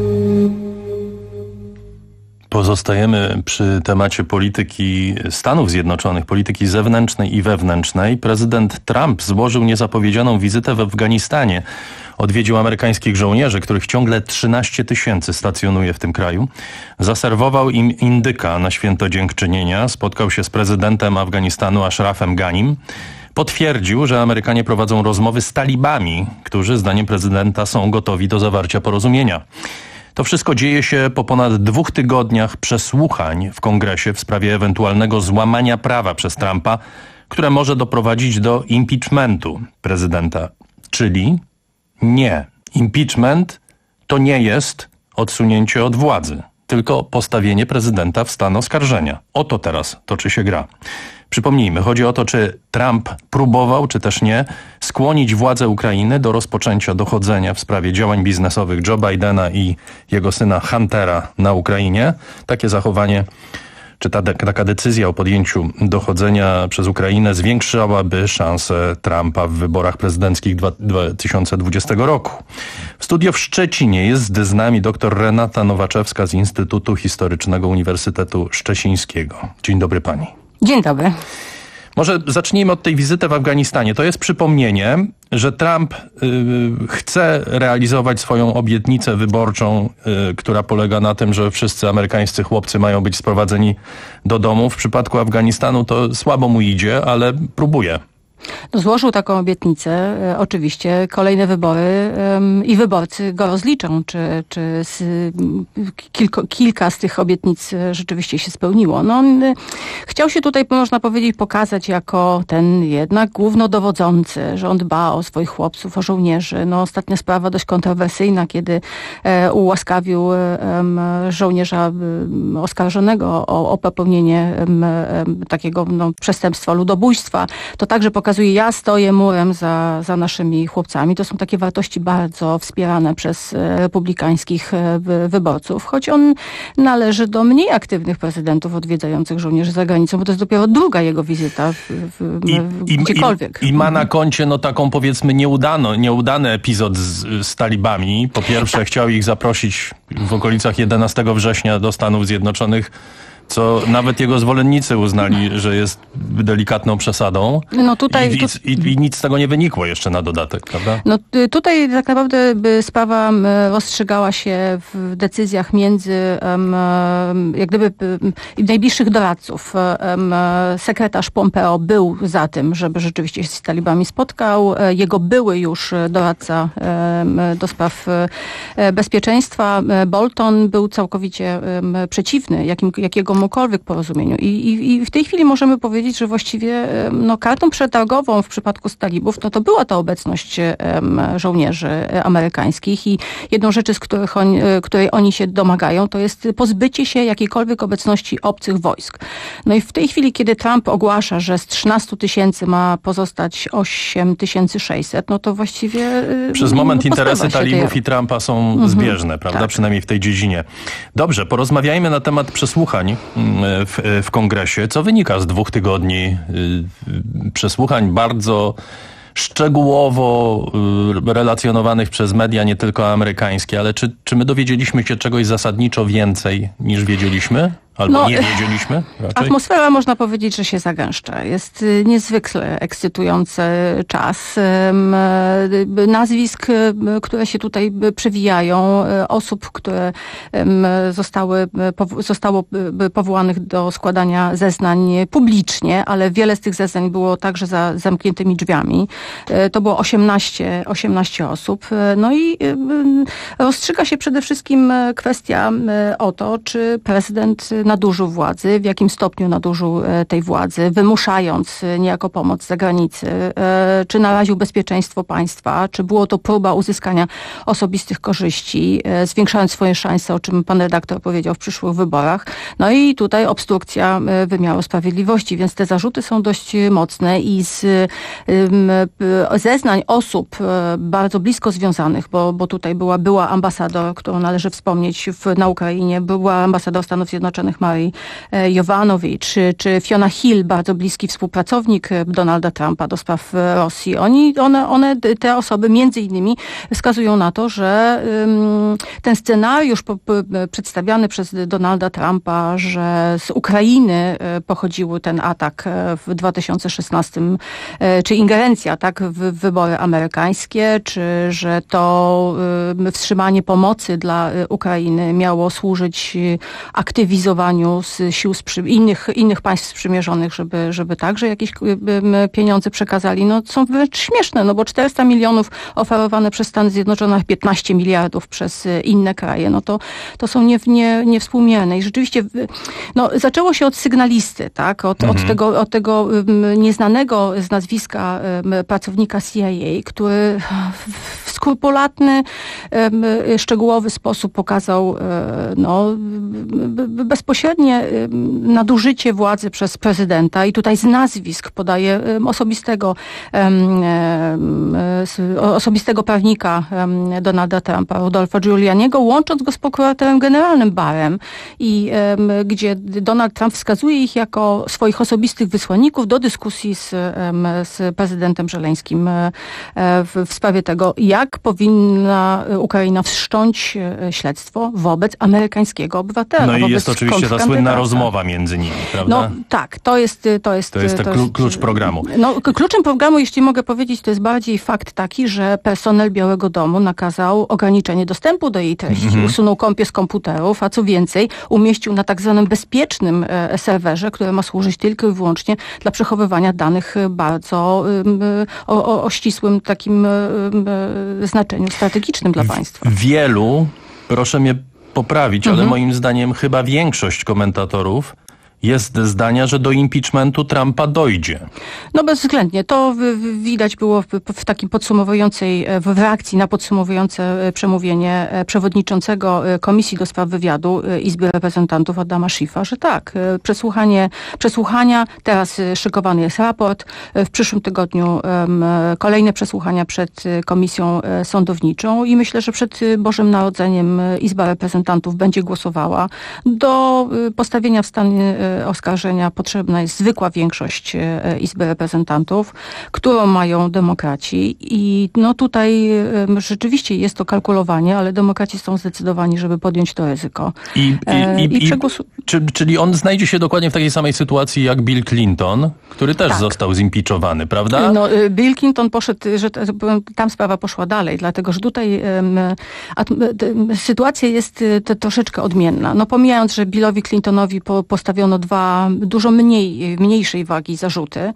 Pozostajemy przy temacie polityki Stanów Zjednoczonych, polityki zewnętrznej i wewnętrznej. Prezydent Trump złożył niezapowiedzianą wizytę w Afganistanie. Odwiedził amerykańskich żołnierzy, których ciągle trzynaście tysięcy stacjonuje w tym kraju. Zaserwował im indyka na święto dziękczynienia. Spotkał się z prezydentem Afganistanu Ashrafem Ghanim. Potwierdził, że Amerykanie prowadzą rozmowy z talibami, którzy zdaniem prezydenta są gotowi do zawarcia porozumienia. To wszystko dzieje się po ponad dwóch tygodniach przesłuchań w Kongresie w sprawie ewentualnego złamania prawa przez Trumpa, które może doprowadzić do impeachmentu prezydenta. Czyli nie. Impeachment to nie jest odsunięcie od władzy, tylko postawienie prezydenta w stan oskarżenia. O to teraz toczy się gra. Przypomnijmy, chodzi o to, czy Trump próbował, czy też nie, skłonić władze Ukrainy do rozpoczęcia dochodzenia w sprawie działań biznesowych Joe Bidena i jego syna Huntera na Ukrainie. Takie zachowanie, czy ta, taka decyzja o podjęciu dochodzenia przez Ukrainę zwiększałaby szanse Trumpa w wyborach prezydenckich dwa tysiące dwudziestego roku. W studio w Szczecinie jest z nami dr Renata Nowaczewska z Instytutu Historycznego Uniwersytetu Szczecińskiego. Dzień dobry pani. Dzień dobry. Może zacznijmy od tej wizyty w Afganistanie. To jest przypomnienie, że Trump y, chce realizować swoją obietnicę wyborczą, y, która polega na tym, że wszyscy amerykańscy chłopcy mają być sprowadzeni do domu. W przypadku Afganistanu to słabo mu idzie, ale próbuje. No, złożył taką obietnicę. E, oczywiście kolejne wybory e, i wyborcy go rozliczą, czy, czy z, kilko, kilka z tych obietnic rzeczywiście się spełniło. No, on e, chciał się tutaj, można powiedzieć, pokazać jako ten jednak głównodowodzący, że on dba o swoich chłopców, o żołnierzy. No, ostatnia sprawa dość kontrowersyjna, kiedy e, ułaskawił e, żołnierza e, oskarżonego o, o popełnienie e, e, takiego no, przestępstwa ludobójstwa. To także pokazuje, ja stoję murem za, za naszymi chłopcami. To są takie wartości bardzo wspierane przez republikańskich wyborców, choć on należy do mniej aktywnych prezydentów odwiedzających żołnierzy za granicą, bo to jest dopiero druga jego wizyta w, w, I, w, gdziekolwiek. I, I ma na koncie no taką powiedzmy nieudano, nieudany epizod z, z talibami. Po pierwsze tak. Chciał ich zaprosić w okolicach jedenastego września do Stanów Zjednoczonych, co nawet jego zwolennicy uznali, że jest delikatną przesadą. No tutaj, I, i, i, I nic z tego nie wynikło jeszcze na dodatek, prawda? No tutaj tak naprawdę sprawa rozstrzygała się w decyzjach między jak gdyby najbliższych doradców. Sekretarz Pompeo był za tym, żeby rzeczywiście się z talibami spotkał. Jego były już doradca do spraw bezpieczeństwa Bolton był całkowicie przeciwny jakim, jakiego jakiemukolwiek porozumieniu. I, i, I w tej chwili możemy powiedzieć, że właściwie no, kartą przetargową w przypadku z talibów, no to była ta obecność um, żołnierzy amerykańskich i jedną rzeczy, z których on, której oni się domagają, to jest pozbycie się jakiejkolwiek obecności obcych wojsk. No i w tej chwili, kiedy Trump ogłasza, że z trzynastu tysięcy ma pozostać osiem tysięcy sześćset, no to właściwie przez moment no, interesy talibów tej... i Trumpa są mhm. zbieżne, prawda? Tak. Przynajmniej w tej dziedzinie. Dobrze, porozmawiajmy na temat przesłuchań w, w kongresie, co wynika z dwóch tygodni przesłuchań bardzo szczegółowo relacjonowanych przez media, nie tylko amerykańskie, ale czy, czy my dowiedzieliśmy się czegoś zasadniczo więcej niż wiedzieliśmy? Albo no, nie wiedzieliśmy? Raczej? Atmosfera, można powiedzieć, że się zagęszcza. Jest niezwykle ekscytujący czas. Nazwisk, które się tutaj przewijają, osób, które zostały, zostało powołanych do składania zeznań publicznie, ale wiele z tych zeznań było także za zamkniętymi drzwiami. To było osiemnaście, osiemnaście osób. No i rozstrzyga się przede wszystkim kwestia o to, czy prezydent nadużył władzy, w jakim stopniu nadużył tej władzy, wymuszając niejako pomoc z zagranicy, czy naraził bezpieczeństwo państwa, czy było to próba uzyskania osobistych korzyści, zwiększając swoje szanse, o czym pan redaktor powiedział w przyszłych wyborach. No i tutaj obstrukcja wymiaru sprawiedliwości, więc te zarzuty są dość mocne i z zeznań osób bardzo blisko związanych, bo, bo tutaj była była ambasador, którą należy wspomnieć w, na Ukrainie, była ambasador Stanów Zjednoczonych Marii Jovanovich, czy, czy Fiona Hill, bardzo bliski współpracownik Donalda Trumpa do spraw Rosji. Oni, one, one, te osoby między innymi wskazują na to, że um, ten scenariusz po, po, przedstawiany przez Donalda Trumpa, że z Ukrainy pochodził ten atak w dwa tysiące szesnastym, czy ingerencja tak, w wybory amerykańskie, czy że to um, wstrzymanie pomocy dla Ukrainy miało służyć aktywizowaniu z sił sprzy- innych, innych państw sprzymierzonych, żeby, żeby także jakieś pieniądze przekazali. No są wręcz śmieszne, no bo czterysta milionów oferowane przez Stany Zjednoczone, piętnaście miliardów przez inne kraje, no to, to są nie, nie, niewspółmierne. I rzeczywiście no, zaczęło się od sygnalisty, tak? Od, mhm. od, tego, od tego nieznanego z nazwiska pracownika C I A, który w skrupulatny, szczegółowy sposób pokazał no, bezpośrednie nadużycie władzy przez prezydenta i tutaj z nazwisk podaje osobistego osobistego prawnika Donalda Trumpa, Rudolfa Giulianiego, łącząc go z prokuratorem generalnym Barrem i gdzie Donald Trump wskazuje ich jako swoich osobistych wysłanników do dyskusji z, z prezydentem Żeleńskim w, w sprawie tego, jak powinna Ukraina wszcząć śledztwo wobec amerykańskiego obywatela. No i jest oczywiście ta słynna rozmowa między nimi, prawda? No tak, to jest... To jest, to jest, to jest klucz programu. No, kluczem programu, jeśli mogę powiedzieć, to jest bardziej fakt taki, że personel Białego Domu nakazał ograniczenie dostępu do jej treści. Mm-hmm. Usunął kompie z komputerów, a co więcej, umieścił na tak zwanym bezpiecznym e, serwerze, które ma służyć tylko i wyłącznie dla przechowywania danych bardzo e, o, o, o ścisłym takim e, e, znaczeniu strategicznym dla państwa. Wielu, proszę mnie poprawić, ale mm-hmm. moim zdaniem chyba większość komentatorów jest zdania, że do impeachmentu Trumpa dojdzie. No bezwzględnie. To w, w, widać było w, w takim podsumowującej, w reakcji na podsumowujące przemówienie przewodniczącego Komisji do Spraw Wywiadu Izby Reprezentantów Adama Schiffa, że tak, przesłuchanie, przesłuchania, teraz szykowany jest raport, w przyszłym tygodniu um, kolejne przesłuchania przed Komisją Sądowniczą i myślę, że przed Bożym Narodzeniem Izba Reprezentantów będzie głosowała do postawienia w stanie oskarżenia potrzebna jest zwykła większość Izby Reprezentantów, którą mają demokraci i no tutaj rzeczywiście jest to kalkulowanie, ale demokraci są zdecydowani, żeby podjąć to ryzyko. I, i, i, i przegłosu... czy, czyli on znajdzie się dokładnie w takiej samej sytuacji jak Bill Clinton, który też tak. został zimpiczowany, prawda? No, Bill Clinton poszedł, że tam sprawa poszła dalej, dlatego że tutaj um, at, sytuacja jest to, troszeczkę odmienna. No pomijając, że Billowi Clintonowi po, postawiono dwa dużo mniej, mniejszej wagi zarzuty,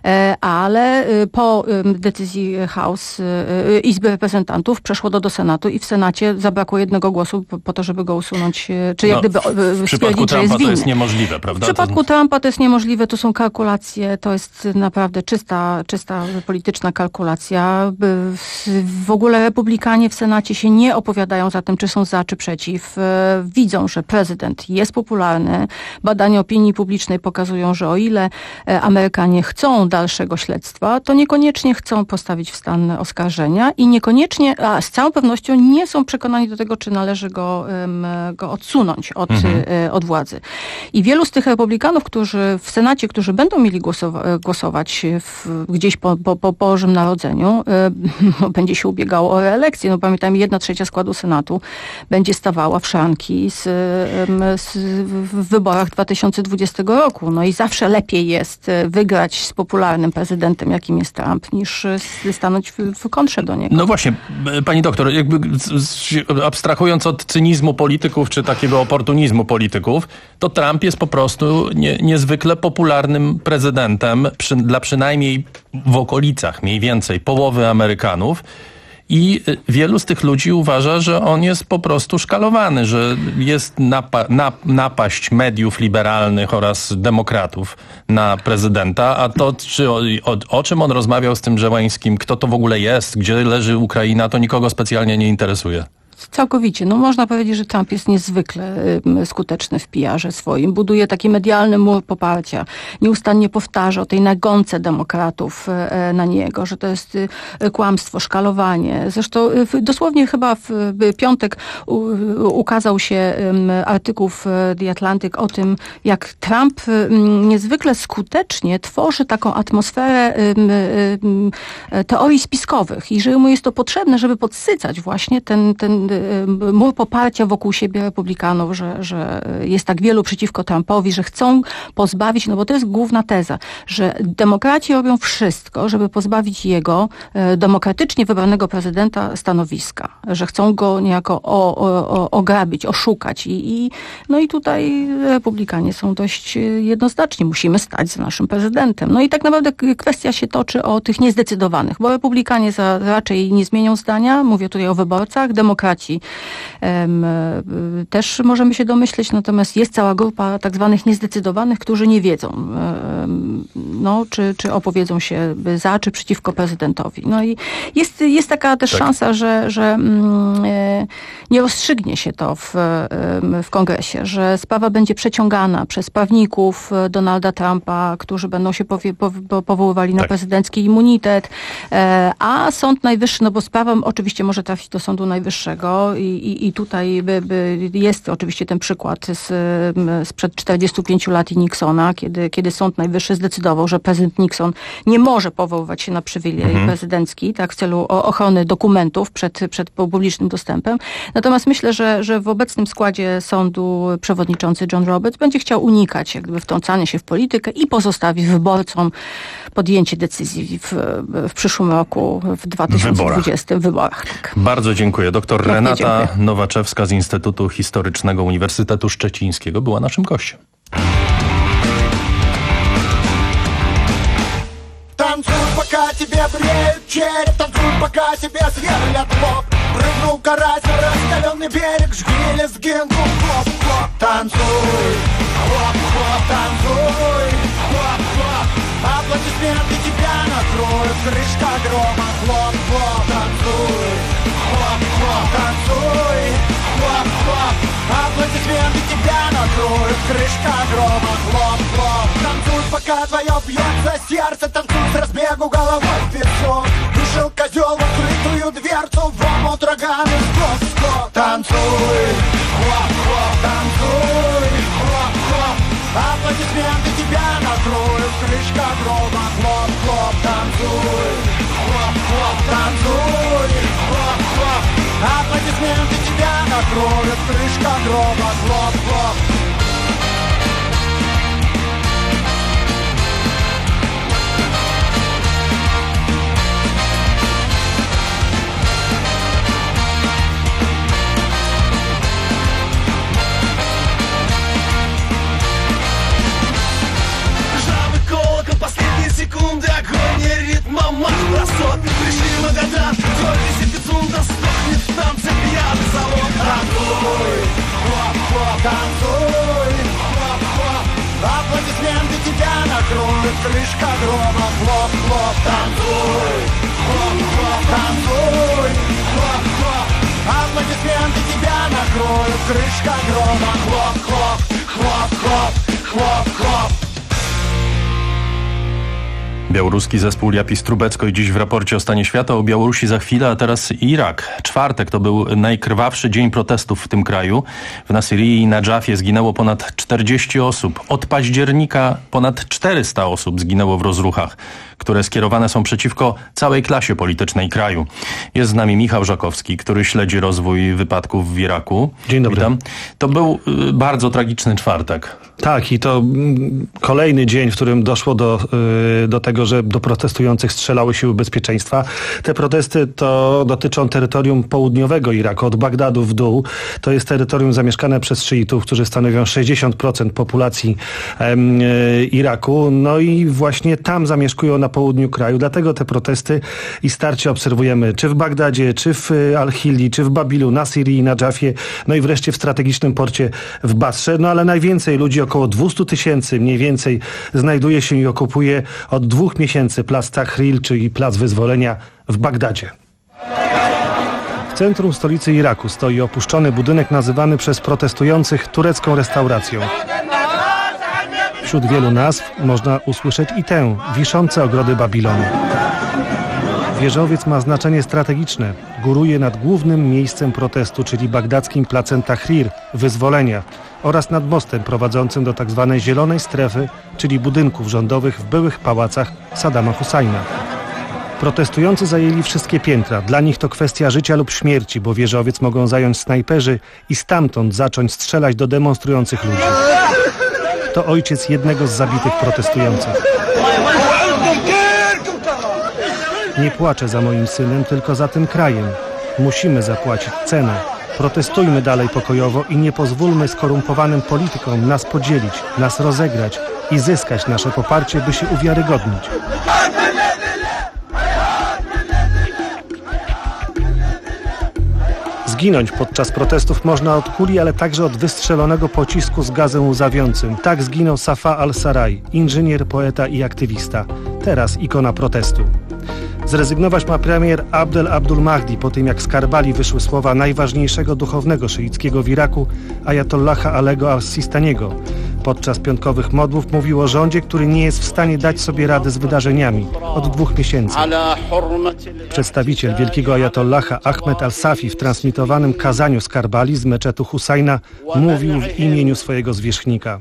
ale po decyzji House Izby Reprezentantów przeszło do, do Senatu i w Senacie zabrakło jednego głosu po, po to, żeby go usunąć, czy jak no, gdyby w przypadku Trumpa to jest niemożliwe, prawda? W przypadku Trumpa to jest niemożliwe, to są kalkulacje, to jest naprawdę czysta, czysta polityczna kalkulacja. W ogóle republikanie w Senacie się nie opowiadają za tym, czy są za, czy przeciw. Widzą, że prezydent jest popularny, badania opinii publicznej pokazują, że o ile Amerykanie chcą dalszego śledztwa, to niekoniecznie chcą postawić w stan oskarżenia i niekoniecznie, a z całą pewnością nie są przekonani do tego, czy należy go, go odsunąć od, mhm. od władzy. I wielu z tych republikanów, którzy w Senacie, którzy będą mieli głosowa- głosować w, gdzieś po, po, po Bożym Narodzeniu, no, będzie się ubiegało o reelekcję. No pamiętajmy, jedna trzecia składu Senatu będzie stawała w szranki z, z, w wyborach dwa tysiące dwudziestego roku. No i zawsze lepiej jest wygrać z popularnym prezydentem, jakim jest Trump, niż stanąć w, w kontrze do niego. No właśnie, pani doktor, jakby abstrahując od cynizmu polityków, czy takiego oportunizmu polityków, to Trump jest po prostu nie, niezwykle popularnym prezydentem przy, dla przynajmniej w okolicach mniej więcej połowy Amerykanów. I wielu z tych ludzi uważa, że on jest po prostu szkalowany, że jest napa- na- napaść mediów liberalnych oraz demokratów na prezydenta, a to, czy o, o, o czym on rozmawiał z tym Zełenńskim, kto to w ogóle jest, gdzie leży Ukraina, to nikogo specjalnie nie interesuje. Całkowicie. No można powiedzieć, że Trump jest niezwykle skuteczny w P R-ze swoim. Buduje taki medialny mur poparcia. Nieustannie powtarza o tej nagonce demokratów na niego, że to jest kłamstwo, szkalowanie. Zresztą dosłownie chyba w piątek ukazał się artykuł w The Atlantic o tym, jak Trump niezwykle skutecznie tworzy taką atmosferę teorii spiskowych i że mu jest to potrzebne, żeby podsycać właśnie ten, ten mur poparcia wokół siebie republikanów, że, że jest tak wielu przeciwko Trumpowi, że chcą pozbawić, no bo to jest główna teza, że demokraci robią wszystko, żeby pozbawić jego demokratycznie wybranego prezydenta stanowiska, że chcą go niejako o, o, ograbić, oszukać i, i no i tutaj republikanie są dość jednoznaczni. Musimy stać za naszym prezydentem. No i tak naprawdę kwestia się toczy o tych niezdecydowanych, bo republikanie za, raczej nie zmienią zdania, mówię tutaj o wyborcach, demokraci Um, też możemy się domyśleć, natomiast jest cała grupa tak zwanych niezdecydowanych, którzy nie wiedzą, um, no, czy, czy opowiedzą się za, czy przeciwko prezydentowi. No i jest, jest taka też tak. szansa, że, że um, nie rozstrzygnie się to w, w kongresie, że sprawa będzie przeciągana przez prawników Donalda Trumpa, którzy będą się powie, po, powoływali na tak. prezydencki immunitet, a Sąd Najwyższy, no bo sprawa oczywiście może trafić do Sądu Najwyższego, I, i, i tutaj by, by jest oczywiście ten przykład z, sprzed czterdziestu pięciu lat i Nixona, kiedy, kiedy Sąd Najwyższy zdecydował, że prezydent Nixon nie może powoływać się na przywilej mhm. prezydencki, tak, w celu ochrony dokumentów przed, przed publicznym dostępem. Natomiast myślę, że, że w obecnym składzie sądu przewodniczący John Roberts będzie chciał unikać jakby wtrącania się w politykę i pozostawi wyborcom podjęcie decyzji w, w przyszłym roku, w dwa tysiące dwudziestym wyborach. Tak. Bardzo dziękuję. Doktor Renata Nowaczewska z Instytutu Historycznego Uniwersytetu Szczecińskiego była naszym gościem. Танцуй, пока тебе бреют череп, танцуй, пока тебе сверлят лоб. Прыгнул карась на раскаленный берег, жги лезгинку, хлоп-хлоп. Танцуй, хлоп-хлоп, танцуй, хлоп-хлоп. Аплодисменты тебя накроют, крышка грома, хлоп-хлоп. Танцуй, хлоп-хлоп, танцуй, хлоп-хлоп. Аплодисменты тебя накроют, крышка грома, хлоп-хлоп. Танцуй, пока твое бьется сердце, танцуй с разбегу головой в песок. Вышел козел в открытую дверцу, в омут рогами скок-скок. Танцуй, хлоп-хлоп, танцуй, хлоп-хлоп. Аплодисменты тебя накроют, крышка грома, хлоп-хлоп. Танцуй, хлоп-хлоп, танцуй, хлоп-хлоп. Аплодисменты тебя накроют, крышка грома, хлоп-хлоп. Секунды, агония ритма, марш-бросок. Пришли в Магадан, дергайся, пицунда, стохнет в танце пьяный салон. Танцуй, хлоп-хлоп, танцуй, хлоп-хлоп. Аплодисменты тебя накроют, крышка грома, хлоп-хлоп. Танцуй, хлоп-хлоп, танцуй, хлоп-хлоп. Аплодисменты тебя накроют, крышка грома, хлоп-хлоп, хлоп-хлоп. Chłop, chłop. Białoruski zespół Ляпис Trubecko dziś w raporcie o stanie świata o Białorusi za chwilę, a teraz Irak. Czwartek to był najkrwawszy dzień protestów w tym kraju. W Nasyrii i Nadżafie zginęło ponad czterdzieści osób. Od października ponad czterysta osób zginęło w rozruchach, które skierowane są przeciwko całej klasie politycznej kraju. Jest z nami Michał Żakowski, który śledzi rozwój wypadków w Iraku. Dzień dobry. Witam. To był y, bardzo tragiczny czwartek. Tak, i to mm, kolejny dzień, w którym doszło do, y, do tego, że do protestujących strzelały siły bezpieczeństwa. Te protesty to dotyczą terytorium południowego Iraku, od Bagdadu w dół. To jest terytorium zamieszkane przez szyitów, którzy stanowią sześćdziesiąt procent populacji y, Iraku. No i właśnie tam zamieszkują na południu kraju. Dlatego te protesty i starcie obserwujemy czy w Bagdadzie, czy w Al-Hili, czy w Babilu, na Syrii i Nadżafie, no i wreszcie w strategicznym porcie w Basrze. No ale najwięcej ludzi, około dwieście tysięcy mniej więcej, znajduje się i okupuje od dwóch miesięcy plac Tahrir, czyli plac wyzwolenia w Bagdadzie. W centrum stolicy Iraku stoi opuszczony budynek nazywany przez protestujących turecką restauracją. Wśród wielu nazw można usłyszeć i tę, wiszące ogrody Babilonu. Wieżowiec ma znaczenie strategiczne. Góruje nad głównym miejscem protestu, czyli bagdadzkim placem Tahrir, wyzwolenia, oraz nad mostem prowadzącym do tzw. zielonej strefy, czyli budynków rządowych w byłych pałacach Saddama Husajna. Protestujący zajęli wszystkie piętra. Dla nich to kwestia życia lub śmierci, bo wieżowiec mogą zająć snajperzy i stamtąd zacząć strzelać do demonstrujących ludzi. To ojciec jednego z zabitych protestujących. Nie płaczę za moim synem, tylko za tym krajem. Musimy zapłacić cenę. Protestujmy dalej pokojowo i nie pozwólmy skorumpowanym politykom nas podzielić, nas rozegrać i zyskać nasze poparcie, by się uwiarygodnić. Zginąć podczas protestów można od kuli, ale także od wystrzelonego pocisku z gazem łzawiącym. Tak zginął Safa al-Saraj, inżynier, poeta i aktywista. Teraz ikona protestu. Zrezygnować ma premier Abdel Abdul Mahdi po tym, jak z Karbali wyszły słowa najważniejszego duchownego szyickiego w Iraku, ajatollaha Alego al-Sistaniego. Podczas piątkowych modłów mówił o rządzie, który nie jest w stanie dać sobie rady z wydarzeniami od dwóch miesięcy. Przedstawiciel wielkiego ajatollaha Ahmed al-Safi w transmitowanym kazaniu z Karbali z meczetu Husajna mówił w imieniu swojego zwierzchnika.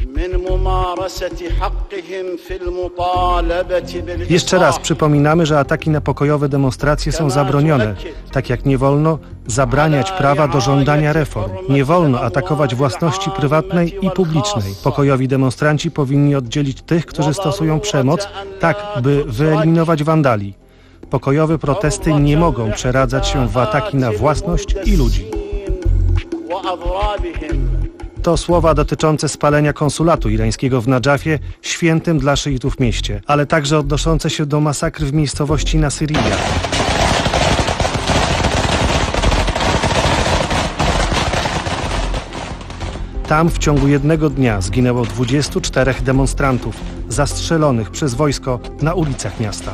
Jeszcze raz przypominamy, że ataki na pokojowe demonstracje są zabronione, tak jak nie wolno zabraniać prawa do żądania reform. Nie wolno atakować własności prywatnej i publicznej. Pokojowi demonstranci powinni oddzielić tych, którzy stosują przemoc, tak by wyeliminować wandali. Pokojowe protesty nie mogą przeradzać się w ataki na własność i ludzi. To słowa dotyczące spalenia konsulatu irańskiego w Nadżafie, świętym dla szyitów mieście, ale także odnoszące się do masakry w miejscowości Nasyria. Tam w ciągu jednego dnia zginęło dwudziestu czterech demonstrantów, zastrzelonych przez wojsko na ulicach miasta.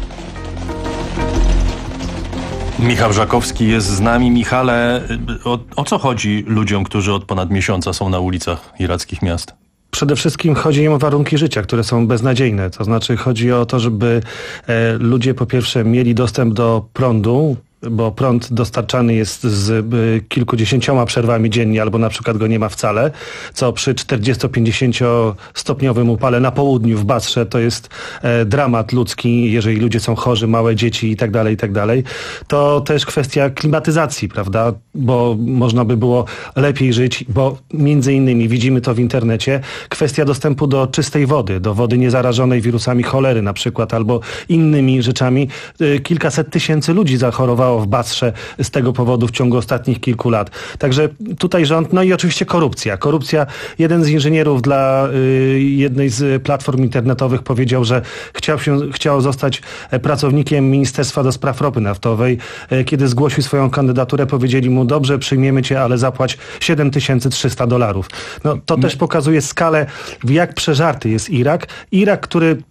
Michał Żakowski jest z nami. Michale, o, o co chodzi ludziom, którzy od ponad miesiąca są na ulicach irackich miast? Przede wszystkim chodzi im o warunki życia, które są beznadziejne. To znaczy chodzi o to, żeby e, ludzie po pierwsze mieli dostęp do prądu, bo prąd dostarczany jest z y, kilkudziesięcioma przerwami dziennie, albo na przykład go nie ma wcale, co przy czterdziesto-pięćdziesięciostopniowym upale na południu w Basrze to jest e, dramat ludzki, jeżeli ludzie są chorzy, małe dzieci i tak dalej, i tak dalej. To też kwestia klimatyzacji, prawda, bo można by było lepiej żyć, bo między innymi widzimy to w internecie, kwestia dostępu do czystej wody, do wody niezarażonej wirusami cholery na przykład, albo innymi rzeczami. Y, kilkaset tysięcy ludzi zachorowało w Basrze z tego powodu w ciągu ostatnich kilku lat. Także tutaj rząd, no i oczywiście korupcja. Korupcja. Jeden z inżynierów dla y, jednej z platform internetowych powiedział, że chciał, się, chciał zostać pracownikiem Ministerstwa do Spraw Ropy Naftowej. Y, kiedy zgłosił swoją kandydaturę, powiedzieli mu, dobrze, przyjmiemy cię, ale zapłać siedem tysięcy trzysta dolarów. No, to My... też pokazuje skalę, w jak przeżarty jest Irak. Irak, który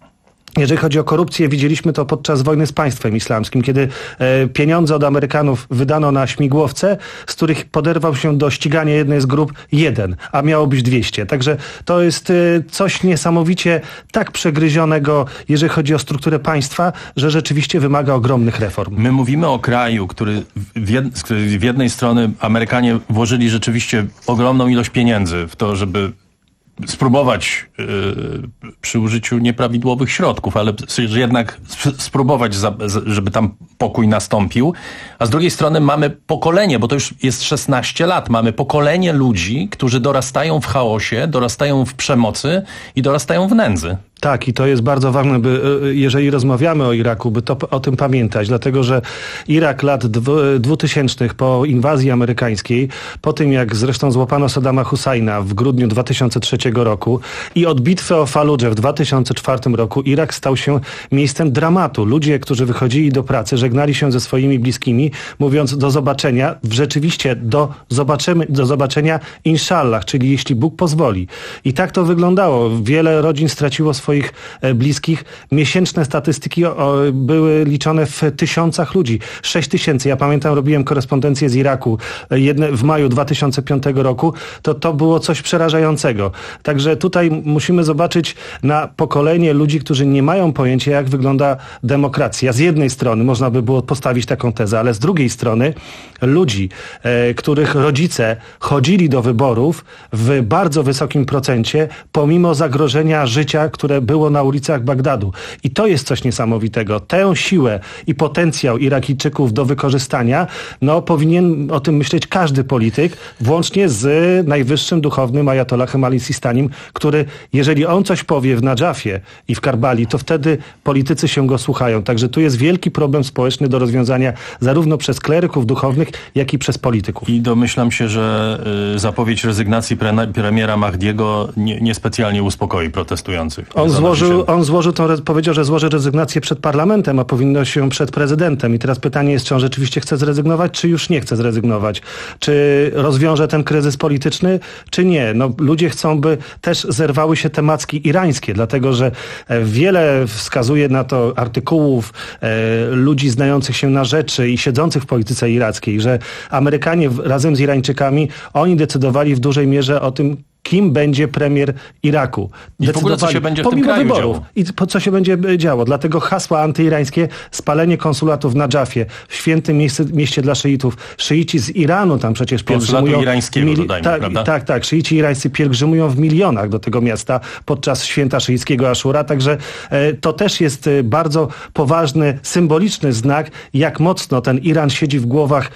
Jeżeli chodzi o korupcję, widzieliśmy to podczas wojny z państwem islamskim, kiedy e, pieniądze od Amerykanów wydano na śmigłowce, z których poderwał się do ścigania jednej z grup jeden, a miało być dwieście. Także to jest e, coś niesamowicie tak przegryzionego, jeżeli chodzi o strukturę państwa, że rzeczywiście wymaga ogromnych reform. My mówimy o kraju, który w, jed, w jednej strony Amerykanie włożyli rzeczywiście ogromną ilość pieniędzy w to, żeby spróbować yy, przy użyciu nieprawidłowych środków, ale jednak spróbować, za, żeby tam pokój nastąpił. A z drugiej strony mamy pokolenie, bo to już jest szesnaście lat, mamy pokolenie ludzi, którzy dorastają w chaosie, dorastają w przemocy i dorastają w nędzy. Tak, i to jest bardzo ważne, by, jeżeli rozmawiamy o Iraku, by to, o tym pamiętać, dlatego że Irak lat dwutysięcznych po inwazji amerykańskiej, po tym jak zresztą złapano Saddama Husajna w grudniu dwa tysiące trzeciego roku i od bitwy o Faludże w dwa tysiące czwartym roku, Irak stał się miejscem dramatu. Ludzie, którzy wychodzili do pracy, żegnali się ze swoimi bliskimi, mówiąc do zobaczenia, rzeczywiście do, zobaczymy, do zobaczenia inshallah, czyli jeśli Bóg pozwoli. I tak to wyglądało. Wiele rodzin straciło swoje swoich bliskich. Miesięczne statystyki o, były liczone w tysiącach ludzi. sześć tysięcy. Ja pamiętam, robiłem korespondencję z Iraku jedne, w maju dwa tysiące piątego roku. To, to było coś przerażającego. Także tutaj musimy zobaczyć na pokolenie ludzi, którzy nie mają pojęcia, jak wygląda demokracja. Z jednej strony można by było postawić taką tezę, ale z drugiej strony ludzi, e, których rodzice chodzili do wyborów w bardzo wysokim procencie, pomimo zagrożenia życia, które było na ulicach Bagdadu. I to jest coś niesamowitego. Tę siłę i potencjał Irakijczyków do wykorzystania, no powinien o tym myśleć każdy polityk, włącznie z najwyższym duchownym ajatollahem al-Sistanim, który, jeżeli on coś powie w Nadżafie i w Karbali, to wtedy politycy się go słuchają. Także tu jest wielki problem społeczny do rozwiązania zarówno przez kleryków duchownych, jak i przez polityków. I domyślam się, że y, zapowiedź rezygnacji pre, premiera Mahdiego nie, niespecjalnie uspokoi protestujących. On złożył, on złożył tą, powiedział, że złoży rezygnację przed parlamentem, a powinno się przed prezydentem. I teraz pytanie jest, czy on rzeczywiście chce zrezygnować, czy już nie chce zrezygnować. Czy rozwiąże ten kryzys polityczny, czy nie. No, ludzie chcą, by też zerwały się te macki irańskie, dlatego że wiele wskazuje na to artykułów e, ludzi znających się na rzeczy i siedzących w polityce irackiej, że Amerykanie razem z Irańczykami, oni decydowali w dużej mierze o tym, kim będzie premier Iraku. I w ogóle co się będzie w tym kraju wyborów. działo. I po co się będzie działo. Dlatego hasła antyirańskie, spalenie konsulatu w Nadżafie, w świętym mieście, mieście dla szyitów. Szyici z Iranu tam przecież pielgrzymują. Konsulatu irańskiego mili- dodajmy, tak, prawda? Tak, tak. Szyici irańscy pielgrzymują w milionach do tego miasta podczas święta szyickiego Aszura. Także e, to też jest e, bardzo poważny, symboliczny znak, jak mocno ten Iran siedzi w głowach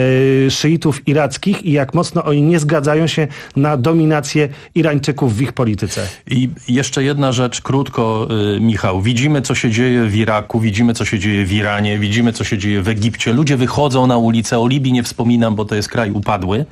e, szyitów irackich i jak mocno oni nie zgadzają się na dominację Irańczyków w ich polityce. I jeszcze jedna rzecz, krótko, y, Michał. Widzimy, co się dzieje w Iraku, widzimy, co się dzieje w Iranie, widzimy, co się dzieje w Egipcie. Ludzie wychodzą na ulicę. O Libii nie wspominam, bo to jest kraj upadły.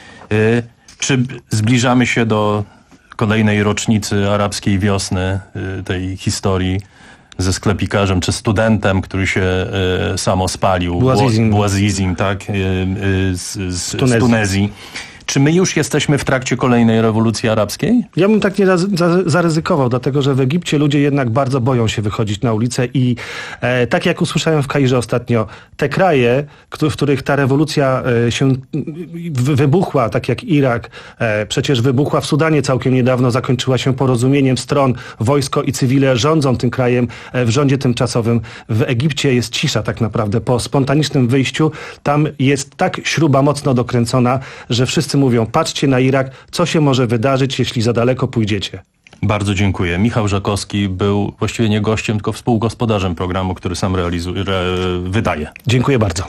Y, czy zbliżamy się do kolejnej rocznicy arabskiej wiosny, y, tej historii ze sklepikarzem, czy studentem, który się y, samo spalił? Bouazizim. Bouazizim, tak? Y, y, z, z, z Tunezji. Z Tunezji. Czy my już jesteśmy w trakcie kolejnej rewolucji arabskiej? Ja bym tak nie zaryzykował, dlatego że w Egipcie ludzie jednak bardzo boją się wychodzić na ulicę i e, tak jak usłyszałem w Kairze ostatnio, te kraje, w których ta rewolucja e, się wybuchła, tak jak Irak, e, przecież wybuchła w Sudanie całkiem niedawno, zakończyła się porozumieniem stron, wojsko i cywile rządzą tym krajem e, w rządzie tymczasowym. W Egipcie jest cisza tak naprawdę. Po spontanicznym wyjściu tam jest tak śruba mocno dokręcona, że wszyscy mówią, patrzcie na Irak, co się może wydarzyć, jeśli za daleko pójdziecie. Bardzo dziękuję. Michał Żakowski był właściwie nie gościem, tylko współgospodarzem programu, który sam realizuje, re, wydaje. Dziękuję bardzo.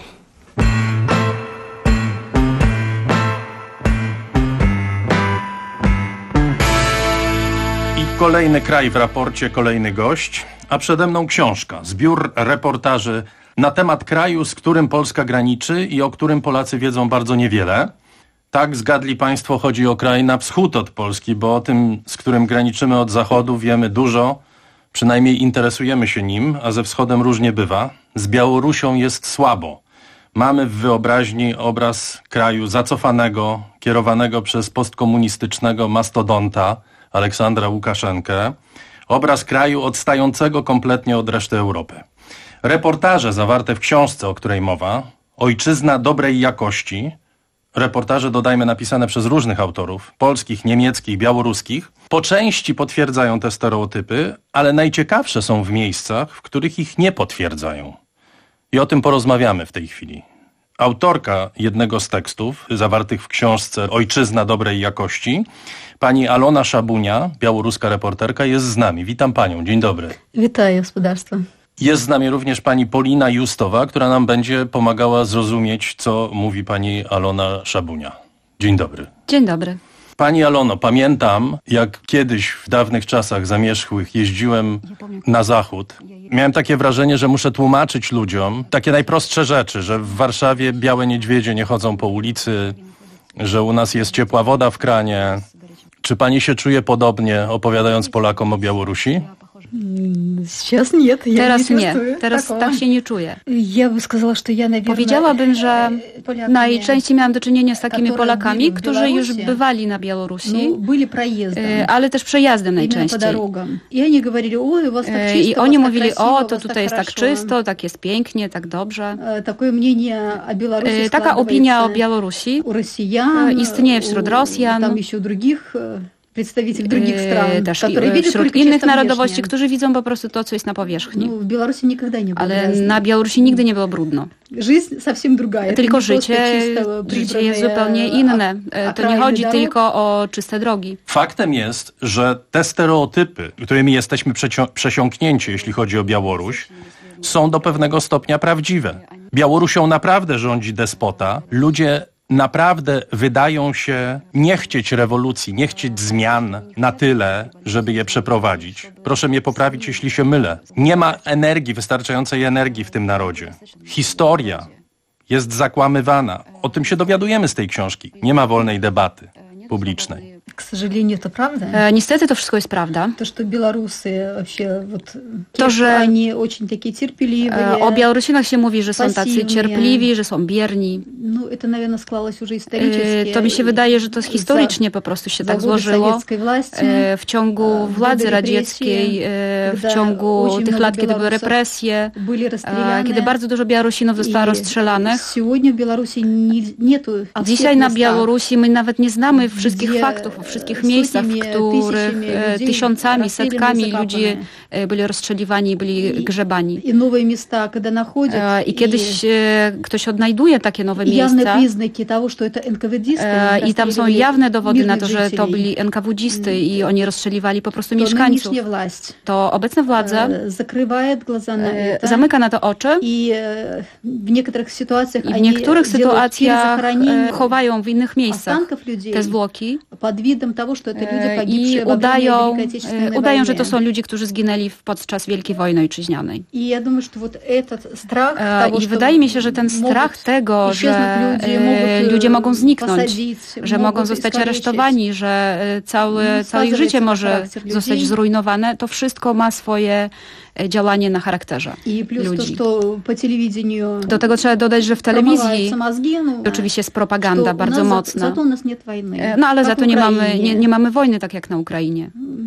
I kolejny kraj w raporcie, kolejny gość, a przede mną książka, zbiór reportaży na temat kraju, z którym Polska graniczy i o którym Polacy wiedzą bardzo niewiele. Tak, zgadli Państwo, chodzi o kraj na wschód od Polski, bo o tym, z którym graniczymy od zachodu, wiemy dużo, przynajmniej interesujemy się nim, a ze wschodem różnie bywa. Z Białorusią jest słabo. Mamy w wyobraźni obraz kraju zacofanego, kierowanego przez postkomunistycznego mastodonta Aleksandra Łukaszenkę. Obraz kraju odstającego kompletnie od reszty Europy. Reportaże zawarte w książce, o której mowa, Ojczyzna dobrej jakości, reportaże, dodajmy, napisane przez różnych autorów, polskich, niemieckich, białoruskich, po części potwierdzają te stereotypy, ale najciekawsze są w miejscach, w których ich nie potwierdzają. I o tym porozmawiamy w tej chwili. Autorka jednego z tekstów zawartych w książce Ojczyzna dobrej jakości, pani Alona Szabunia, białoruska reporterka, jest z nami. Witam panią. Dzień dobry. Witaj, gospodarstwo. Jest z nami również pani Polina Justowa, która nam będzie pomagała zrozumieć, co mówi pani Alona Szabunia. Dzień dobry. Dzień dobry. Pani Alono, pamiętam, jak kiedyś w dawnych czasach zamierzchłych jeździłem na zachód. Miałem takie wrażenie, że muszę tłumaczyć ludziom takie najprostsze rzeczy, że w Warszawie białe niedźwiedzie nie chodzą po ulicy, że u nas jest ciepła woda w kranie. Czy pani się czuje podobnie, opowiadając Polakom o Białorusi? Teraz nie, teraz tak się nie czuję. Powiedziałabym, że najczęściej miałam do czynienia z takimi Polakami, którzy już bywali na Białorusi, ale też przejazdem najczęściej. I oni mówili, o, to tutaj jest tak czysto, tak jest pięknie, tak dobrze. Taka opinia o Białorusi istnieje wśród Rosjan, представителей других стран, też которые видят wśród только innych чисто narodowości, внешнее. którzy widzą po prostu to, co jest na powierzchni. Ну, в Беларуси никогда не было Ale грязно. na Białorusi nigdy nie było brudno. Жизнь совсем другая. Tylko Это не просто życie, чисто życie jest прибранные, zupełnie inne. To nie окраины chodzi дорог. tylko o czyste drogi. Faktem jest, że te stereotypy, którymi jesteśmy przecią- przesiąknięci, jeśli chodzi o Białoruś, są do pewnego stopnia prawdziwe. Białorusią naprawdę rządzi despota. Ludzie naprawdę wydają się nie chcieć rewolucji, nie chcieć zmian na tyle, żeby je przeprowadzić. Proszę mnie poprawić, jeśli się mylę. Nie ma energii, wystarczającej energii w tym narodzie. Historia jest zakłamywana. O tym się dowiadujemy z tej książki. Nie ma wolnej debaty publicznej. К сожалению, это правда. E, niestety to wszystko jest prawda. То, что белорусы вообще вот To, że они очень такие терпеливые. e, o Białorusinach się mówi, że są tacy pasywnie. cierpliwi, że są bierni. Ну, это, наверное, складывалось уже E, исторически. to mi się wydaje, że to historycznie po prostu się za tak годы złożyło. советской власти, E, w ciągu władzy radzieckiej, e, w когда ciągu очень tych много lat, kiedy były белорусов represje, были e, расстреляны. kiedy bardzo dużo Białorusinów zostało I rozstrzelanych. Сегодня в Беларуси не, нету Dzisiaj na всех Białorusi my nawet nie znamy wszystkich Gdzie faktów o wszystkich miejscach, w sotniami, których tysiącami e, ludzi tysiącami, rozstrzeliwani, setkami zakopane. ludzi e, byli rozstrzeliwani, byli grzebani. И новые места, когда находят. E, I kiedyś e, ktoś odnajduje takie nowe и явные miejsca признаки того, что это эн ка вэ дисты. e, i tam są расстреливали jawne dowody na мирных to, że to жителей. byli en ka wu dzisty i oni rozstrzeliwali po prostu To mieszkańców. nынешняя власть To obecna władza э, закрывает глаза на e, это. zamyka na to oczy И э, в некоторых ситуациях i w они niektórych делают sytuacjach перезахоронение e, chowają w innych miejscach останков людей te zwłoki под видом того, что это люди, e, погибшие i во время udają, Великой Отечественной e, udają, że войны. to są ludzie, którzy zginęli w- podczas Wielkiej Wojny Ojczyźnianej. I ja думаю, что вот этот страх E, того, I что wydaje mi się, że ten strach mogут tego, że исчезнуть люди, e, могут, ludzie mogą zniknąć, посадить, że могут mogą zostać искалечить. aresztowani, że e, całe, No, całe ich сказывается życie на może charakterze zostać ludzi. zrujnowane, to wszystko ma swoje e, działanie na charakterze И плюс то, ludzi. что по телевидению Do tego trzeba dodać, że w telewizji промываются мозги, ну, oczywiście jest propaganda что у bardzo нас за- mocna. Zато у нас нет войны. E, No ale как za в to nie mamy, Украине. nie, nie mamy wojny tak jak na Ukrainie.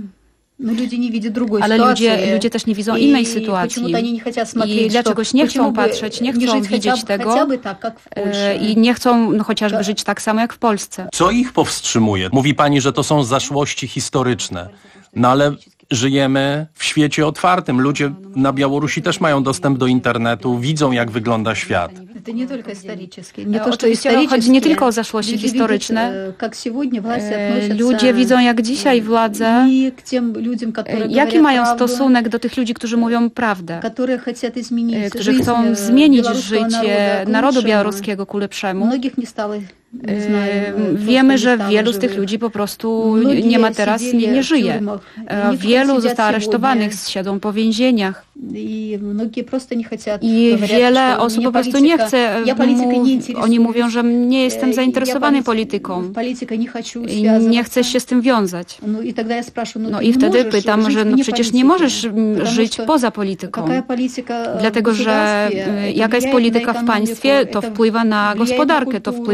Но люди не видят другой Ale ситуации. ludzie, ludzie też nie widzą И innej sytuacji. почему-то они не хотят смотреть, I dlaczegoś nie что, chcą почему бы patrzeć, nie не chcą жить хотя widzieć бы, tego хотя бы tak, jak w Polsce. e, i nie chcą no, chociażby żyć tak samo jak w Polsce. Co ich powstrzymuje? Mówi pani, że to są zaszłości historyczne. No ale żyjemy w świecie otwartym. Ludzie na Białorusi też mają dostęp do internetu, widzą, jak wygląda świat. Это не только исторически. Не E, то, что Oczywiście исторически. chodzi nie tylko o zaszłości Люди historyczne. видят, э, как сегодня власти E, относятся Ludzie widzą, jak dzisiaj władze, и к тем людям, которые e, jaki говорят mają правду, stosunek do tych ludzi, którzy mówią prawdę, которые хотят изменить e, którzy жизнь, chcą э, zmienić белорусского życie народа к narodu лучшему. białoruskiego ku lepszemu. Многих не стало, не знаю, E, просто Wiemy, не że стало wielu z tych живых. ludzi po prostu Многие nie ma teraz, nie, сидели nie в żyje. тюрьмах. E, Niektórzy Wielu сидят zostało aresztowanych, сегодня. siedzą po więzieniach. И многие просто не хотят. I Говорят, wiele что osób мне po prostu политика- nie chce, я политикой mów, не интересуюсь. oni mówią, że nie jestem Э, zainteresowany я полит- polityką, Политика не хочу i связываться. nie chcesz się z tym wiązać. Ну и тогда я спрашиваю, ну No ты i не wtedy можешь pytam, жить że no вне przecież nie политики? możesz mm, Потому żyć что poza polityką. какая политика Dlatego, в że государстве, y, это jaka jest влияет polityka на w экономику, państwie, to это wpływa na влияет на gospodarkę, to культуру, wpływa na это kulturę,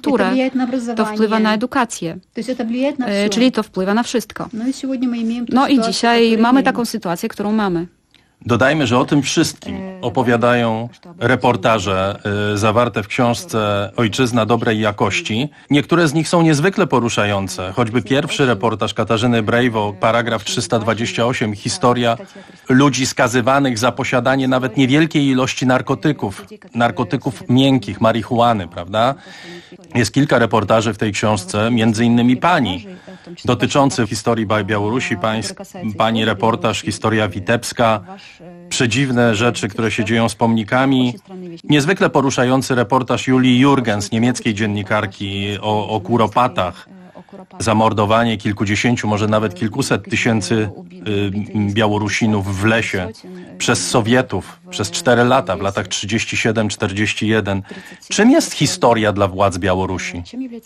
kulturę, to wpływa na edukację, czyli to wpływa na wszystko. No i dzisiaj mamy taką sytuację, którą mamy. Dodajmy, że o tym wszystkim opowiadają reportaże y, zawarte w książce Ojczyzna dobrej jakości. Niektóre z nich są niezwykle poruszające. Choćby pierwszy reportaż Katarzyny Brejwo, paragraf trzysta dwadzieścia osiem, historia ludzi skazywanych za posiadanie nawet niewielkiej ilości narkotyków, narkotyków miękkich, marihuany, prawda? Jest kilka reportaży w tej książce, między innymi pani, dotyczący historii Białorusi, pańs, pani reportaż, historia witebska, przedziwne rzeczy, które się dzieją z pomnikami. Niezwykle poruszający reportaż Julii Jurgens, niemieckiej dziennikarki, o, o Kuropatach. Zamordowanie kilkudziesięciu, może nawet kilkuset tysięcy y, Białorusinów w lesie przez Sowietów przez cztery lata, w latach trzydzieści siedem czterdzieści jeden. Czym jest historia dla władz Białorusi?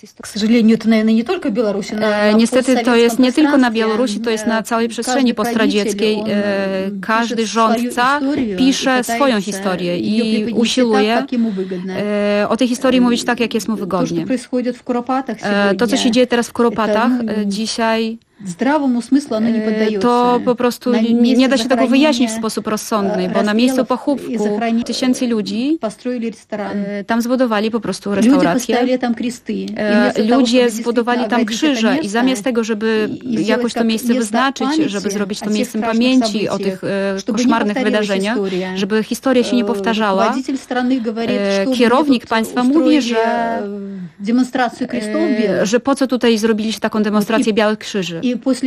E, niestety to jest nie tylko na Białorusi, to jest na całej przestrzeni postradzieckiej. E, każdy rządca pisze swoją historię i usiłuje e, o tej historii mówić tak, jak jest mu wygodnie. E, to, co się dzieje teraz w Kuropatach, e, dzisiaj to po prostu nie da się tego wyjaśnić w sposób rozsądny, bo na miejscu pochówku tysięcy ludzi tam zbudowali po prostu restaurację. Ludzie zbudowali tam krzyże i zamiast tego, żeby jakoś to miejsce wyznaczyć, żeby zrobić to miejscem pamięci o tych koszmarnych wydarzeniach, żeby historia się nie powtarzała, kierownik państwa mówi, że, że po co tutaj zrobiliście taką demonstrację białych krzyży.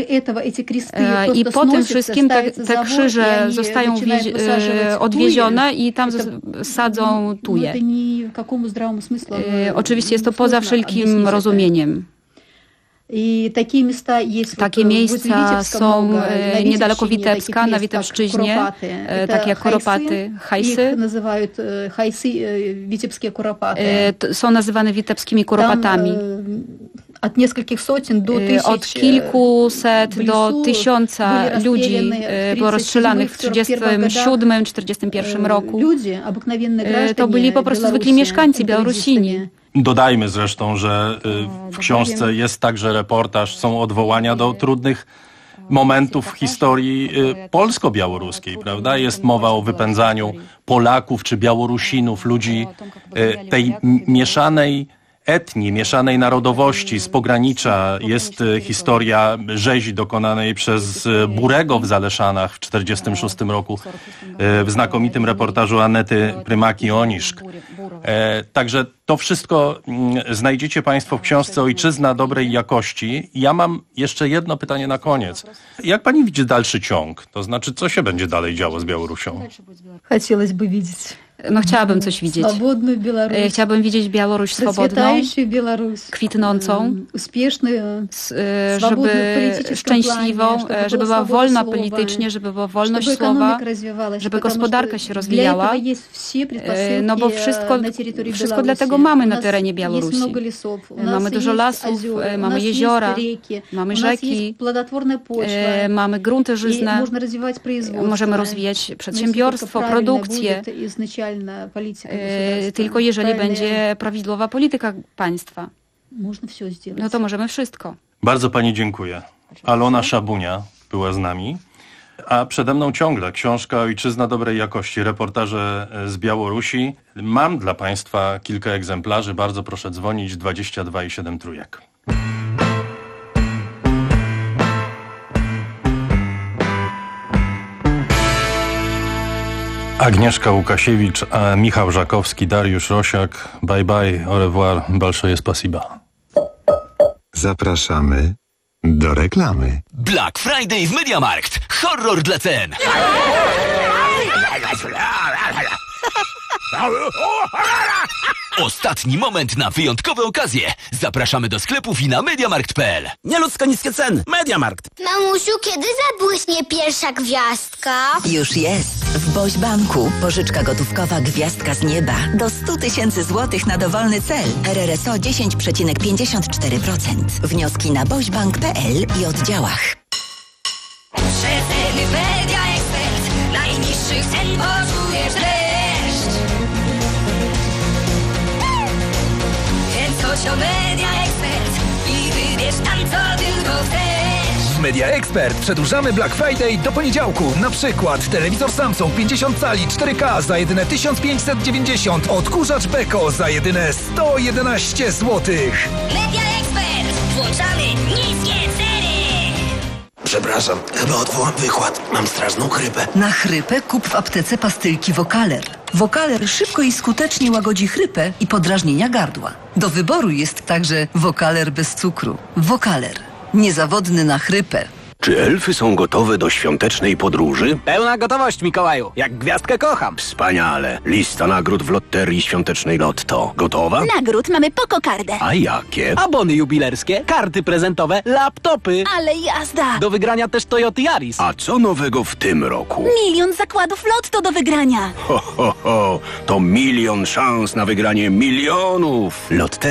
I po tym wszystkim te, te krzyże zostają odwiezione i tam sadzą tuje. Oczywiście jest to poza wszelkim rozumieniem. Takie miejsca są niedaleko Witebska, na Witebszczyźnie, takie jak Kuropaty, Hajsy. Są nazywane witebskimi Kuropatami. Od kilkuset do tysiąca ludzi było rozstrzelanych w trzydziestym siódmym czterdziestym pierwszym roku. To byli po prostu zwykli mieszkańcy, Białorusini. Dodajmy zresztą, że w książce jest także reportaż, są odwołania do trudnych momentów w historii polsko-białoruskiej, prawda? Jest mowa o wypędzaniu Polaków czy Białorusinów, ludzi tej mieszanej etnii, mieszanej narodowości z pogranicza. Jest historia rzezi dokonanej przez Burego w Zaleszanach w czterdziestym szóstym roku w znakomitym reportażu Anety Prymaki-Oniszk. Także to wszystko znajdziecie Państwo w książce Ojczyzna dobrej jakości. Ja mam jeszcze jedno pytanie na koniec. Jak Pani widzi dalszy ciąg? To znaczy, co się będzie dalej działo z Białorusią? Chciałoby widzieć. No chciałabym coś widzieć. Chciałabym widzieć Białoruś swobodną, kwitnącą, żeby szczęśliwą, żeby była wolna politycznie, żeby była wolność słowa, żeby gospodarka się rozwijała. No bo wszystko, wszystko dlatego mamy na terenie Białorusi. Mamy dużo lasów, mamy jeziora, mamy rzeki, mamy grunty żyzne, możemy rozwijać przedsiębiorstwo, produkcję. Tylko jeżeli będzie prawidłowa polityka państwa, no to możemy wszystko. Bardzo Pani dziękuję. Alona Szabunia była z nami, a przede mną ciągle książka Ojczyzna dobrej jakości, reportaże z Białorusi. Mam dla Państwa kilka egzemplarzy. Bardzo proszę dzwonić dwadzieścia dwa i siedem trójek. Agnieszka Łukasiewicz, a Michał Żakowski, Dariusz Rosiak. Bye bye, au revoir, большое спасибо. Zapraszamy do reklamy. Black Friday w MediaMarkt. Horror dla cen. Ostatni moment na wyjątkowe okazje. Zapraszamy do sklepów i na mediamarkt kropka p l. Nieludzko niskie ceny. MediaMarkt. Mamusiu, kiedy zabłyśnie pierwsza gwiazdka? Już jest. W Boś Banku. Pożyczka gotówkowa Gwiazdka z nieba. Do sto tysięcy złotych na dowolny cel. R R S O dziesięć przecinek pięćdziesiąt cztery procent. Wnioski na bośbank kropka p l i oddziałach. Przeceny Media Expert. Najniższych cen poczujesz dreszcz. Więc chodź do Media Expert przedłużamy Black Friday do poniedziałku. Na przykład telewizor Samsung pięćdziesiąt cali cztery K za jedyne tysiąc pięćset dziewięćdziesiąt, odkurzacz Beko za jedyne sto jedenaście złotych. Media Expert! Włączamy niskie ceny! Przepraszam, chyba odwołam wykład. Mam straszną chrypę. Na chrypę kup w aptece pastylki Vocaler. Vocaler szybko i skutecznie łagodzi chrypę i podrażnienia gardła. Do wyboru jest także Vocaler bez cukru. Vocaler. Niezawodny na chrypę. Czy elfy są gotowe do świątecznej podróży? Pełna gotowość, Mikołaju. Jak gwiazdkę kocham. Wspaniale. Lista nagród w loterii świątecznej Lotto. Gotowa? Nagród mamy pokokardę. A jakie? Abony jubilerskie, karty prezentowe, laptopy. Ale jazda. Do wygrania też Toyota Yaris. A co nowego w tym roku? Milion zakładów Lotto do wygrania. Ho, ho, ho. To milion szans na wygranie milionów. Loteria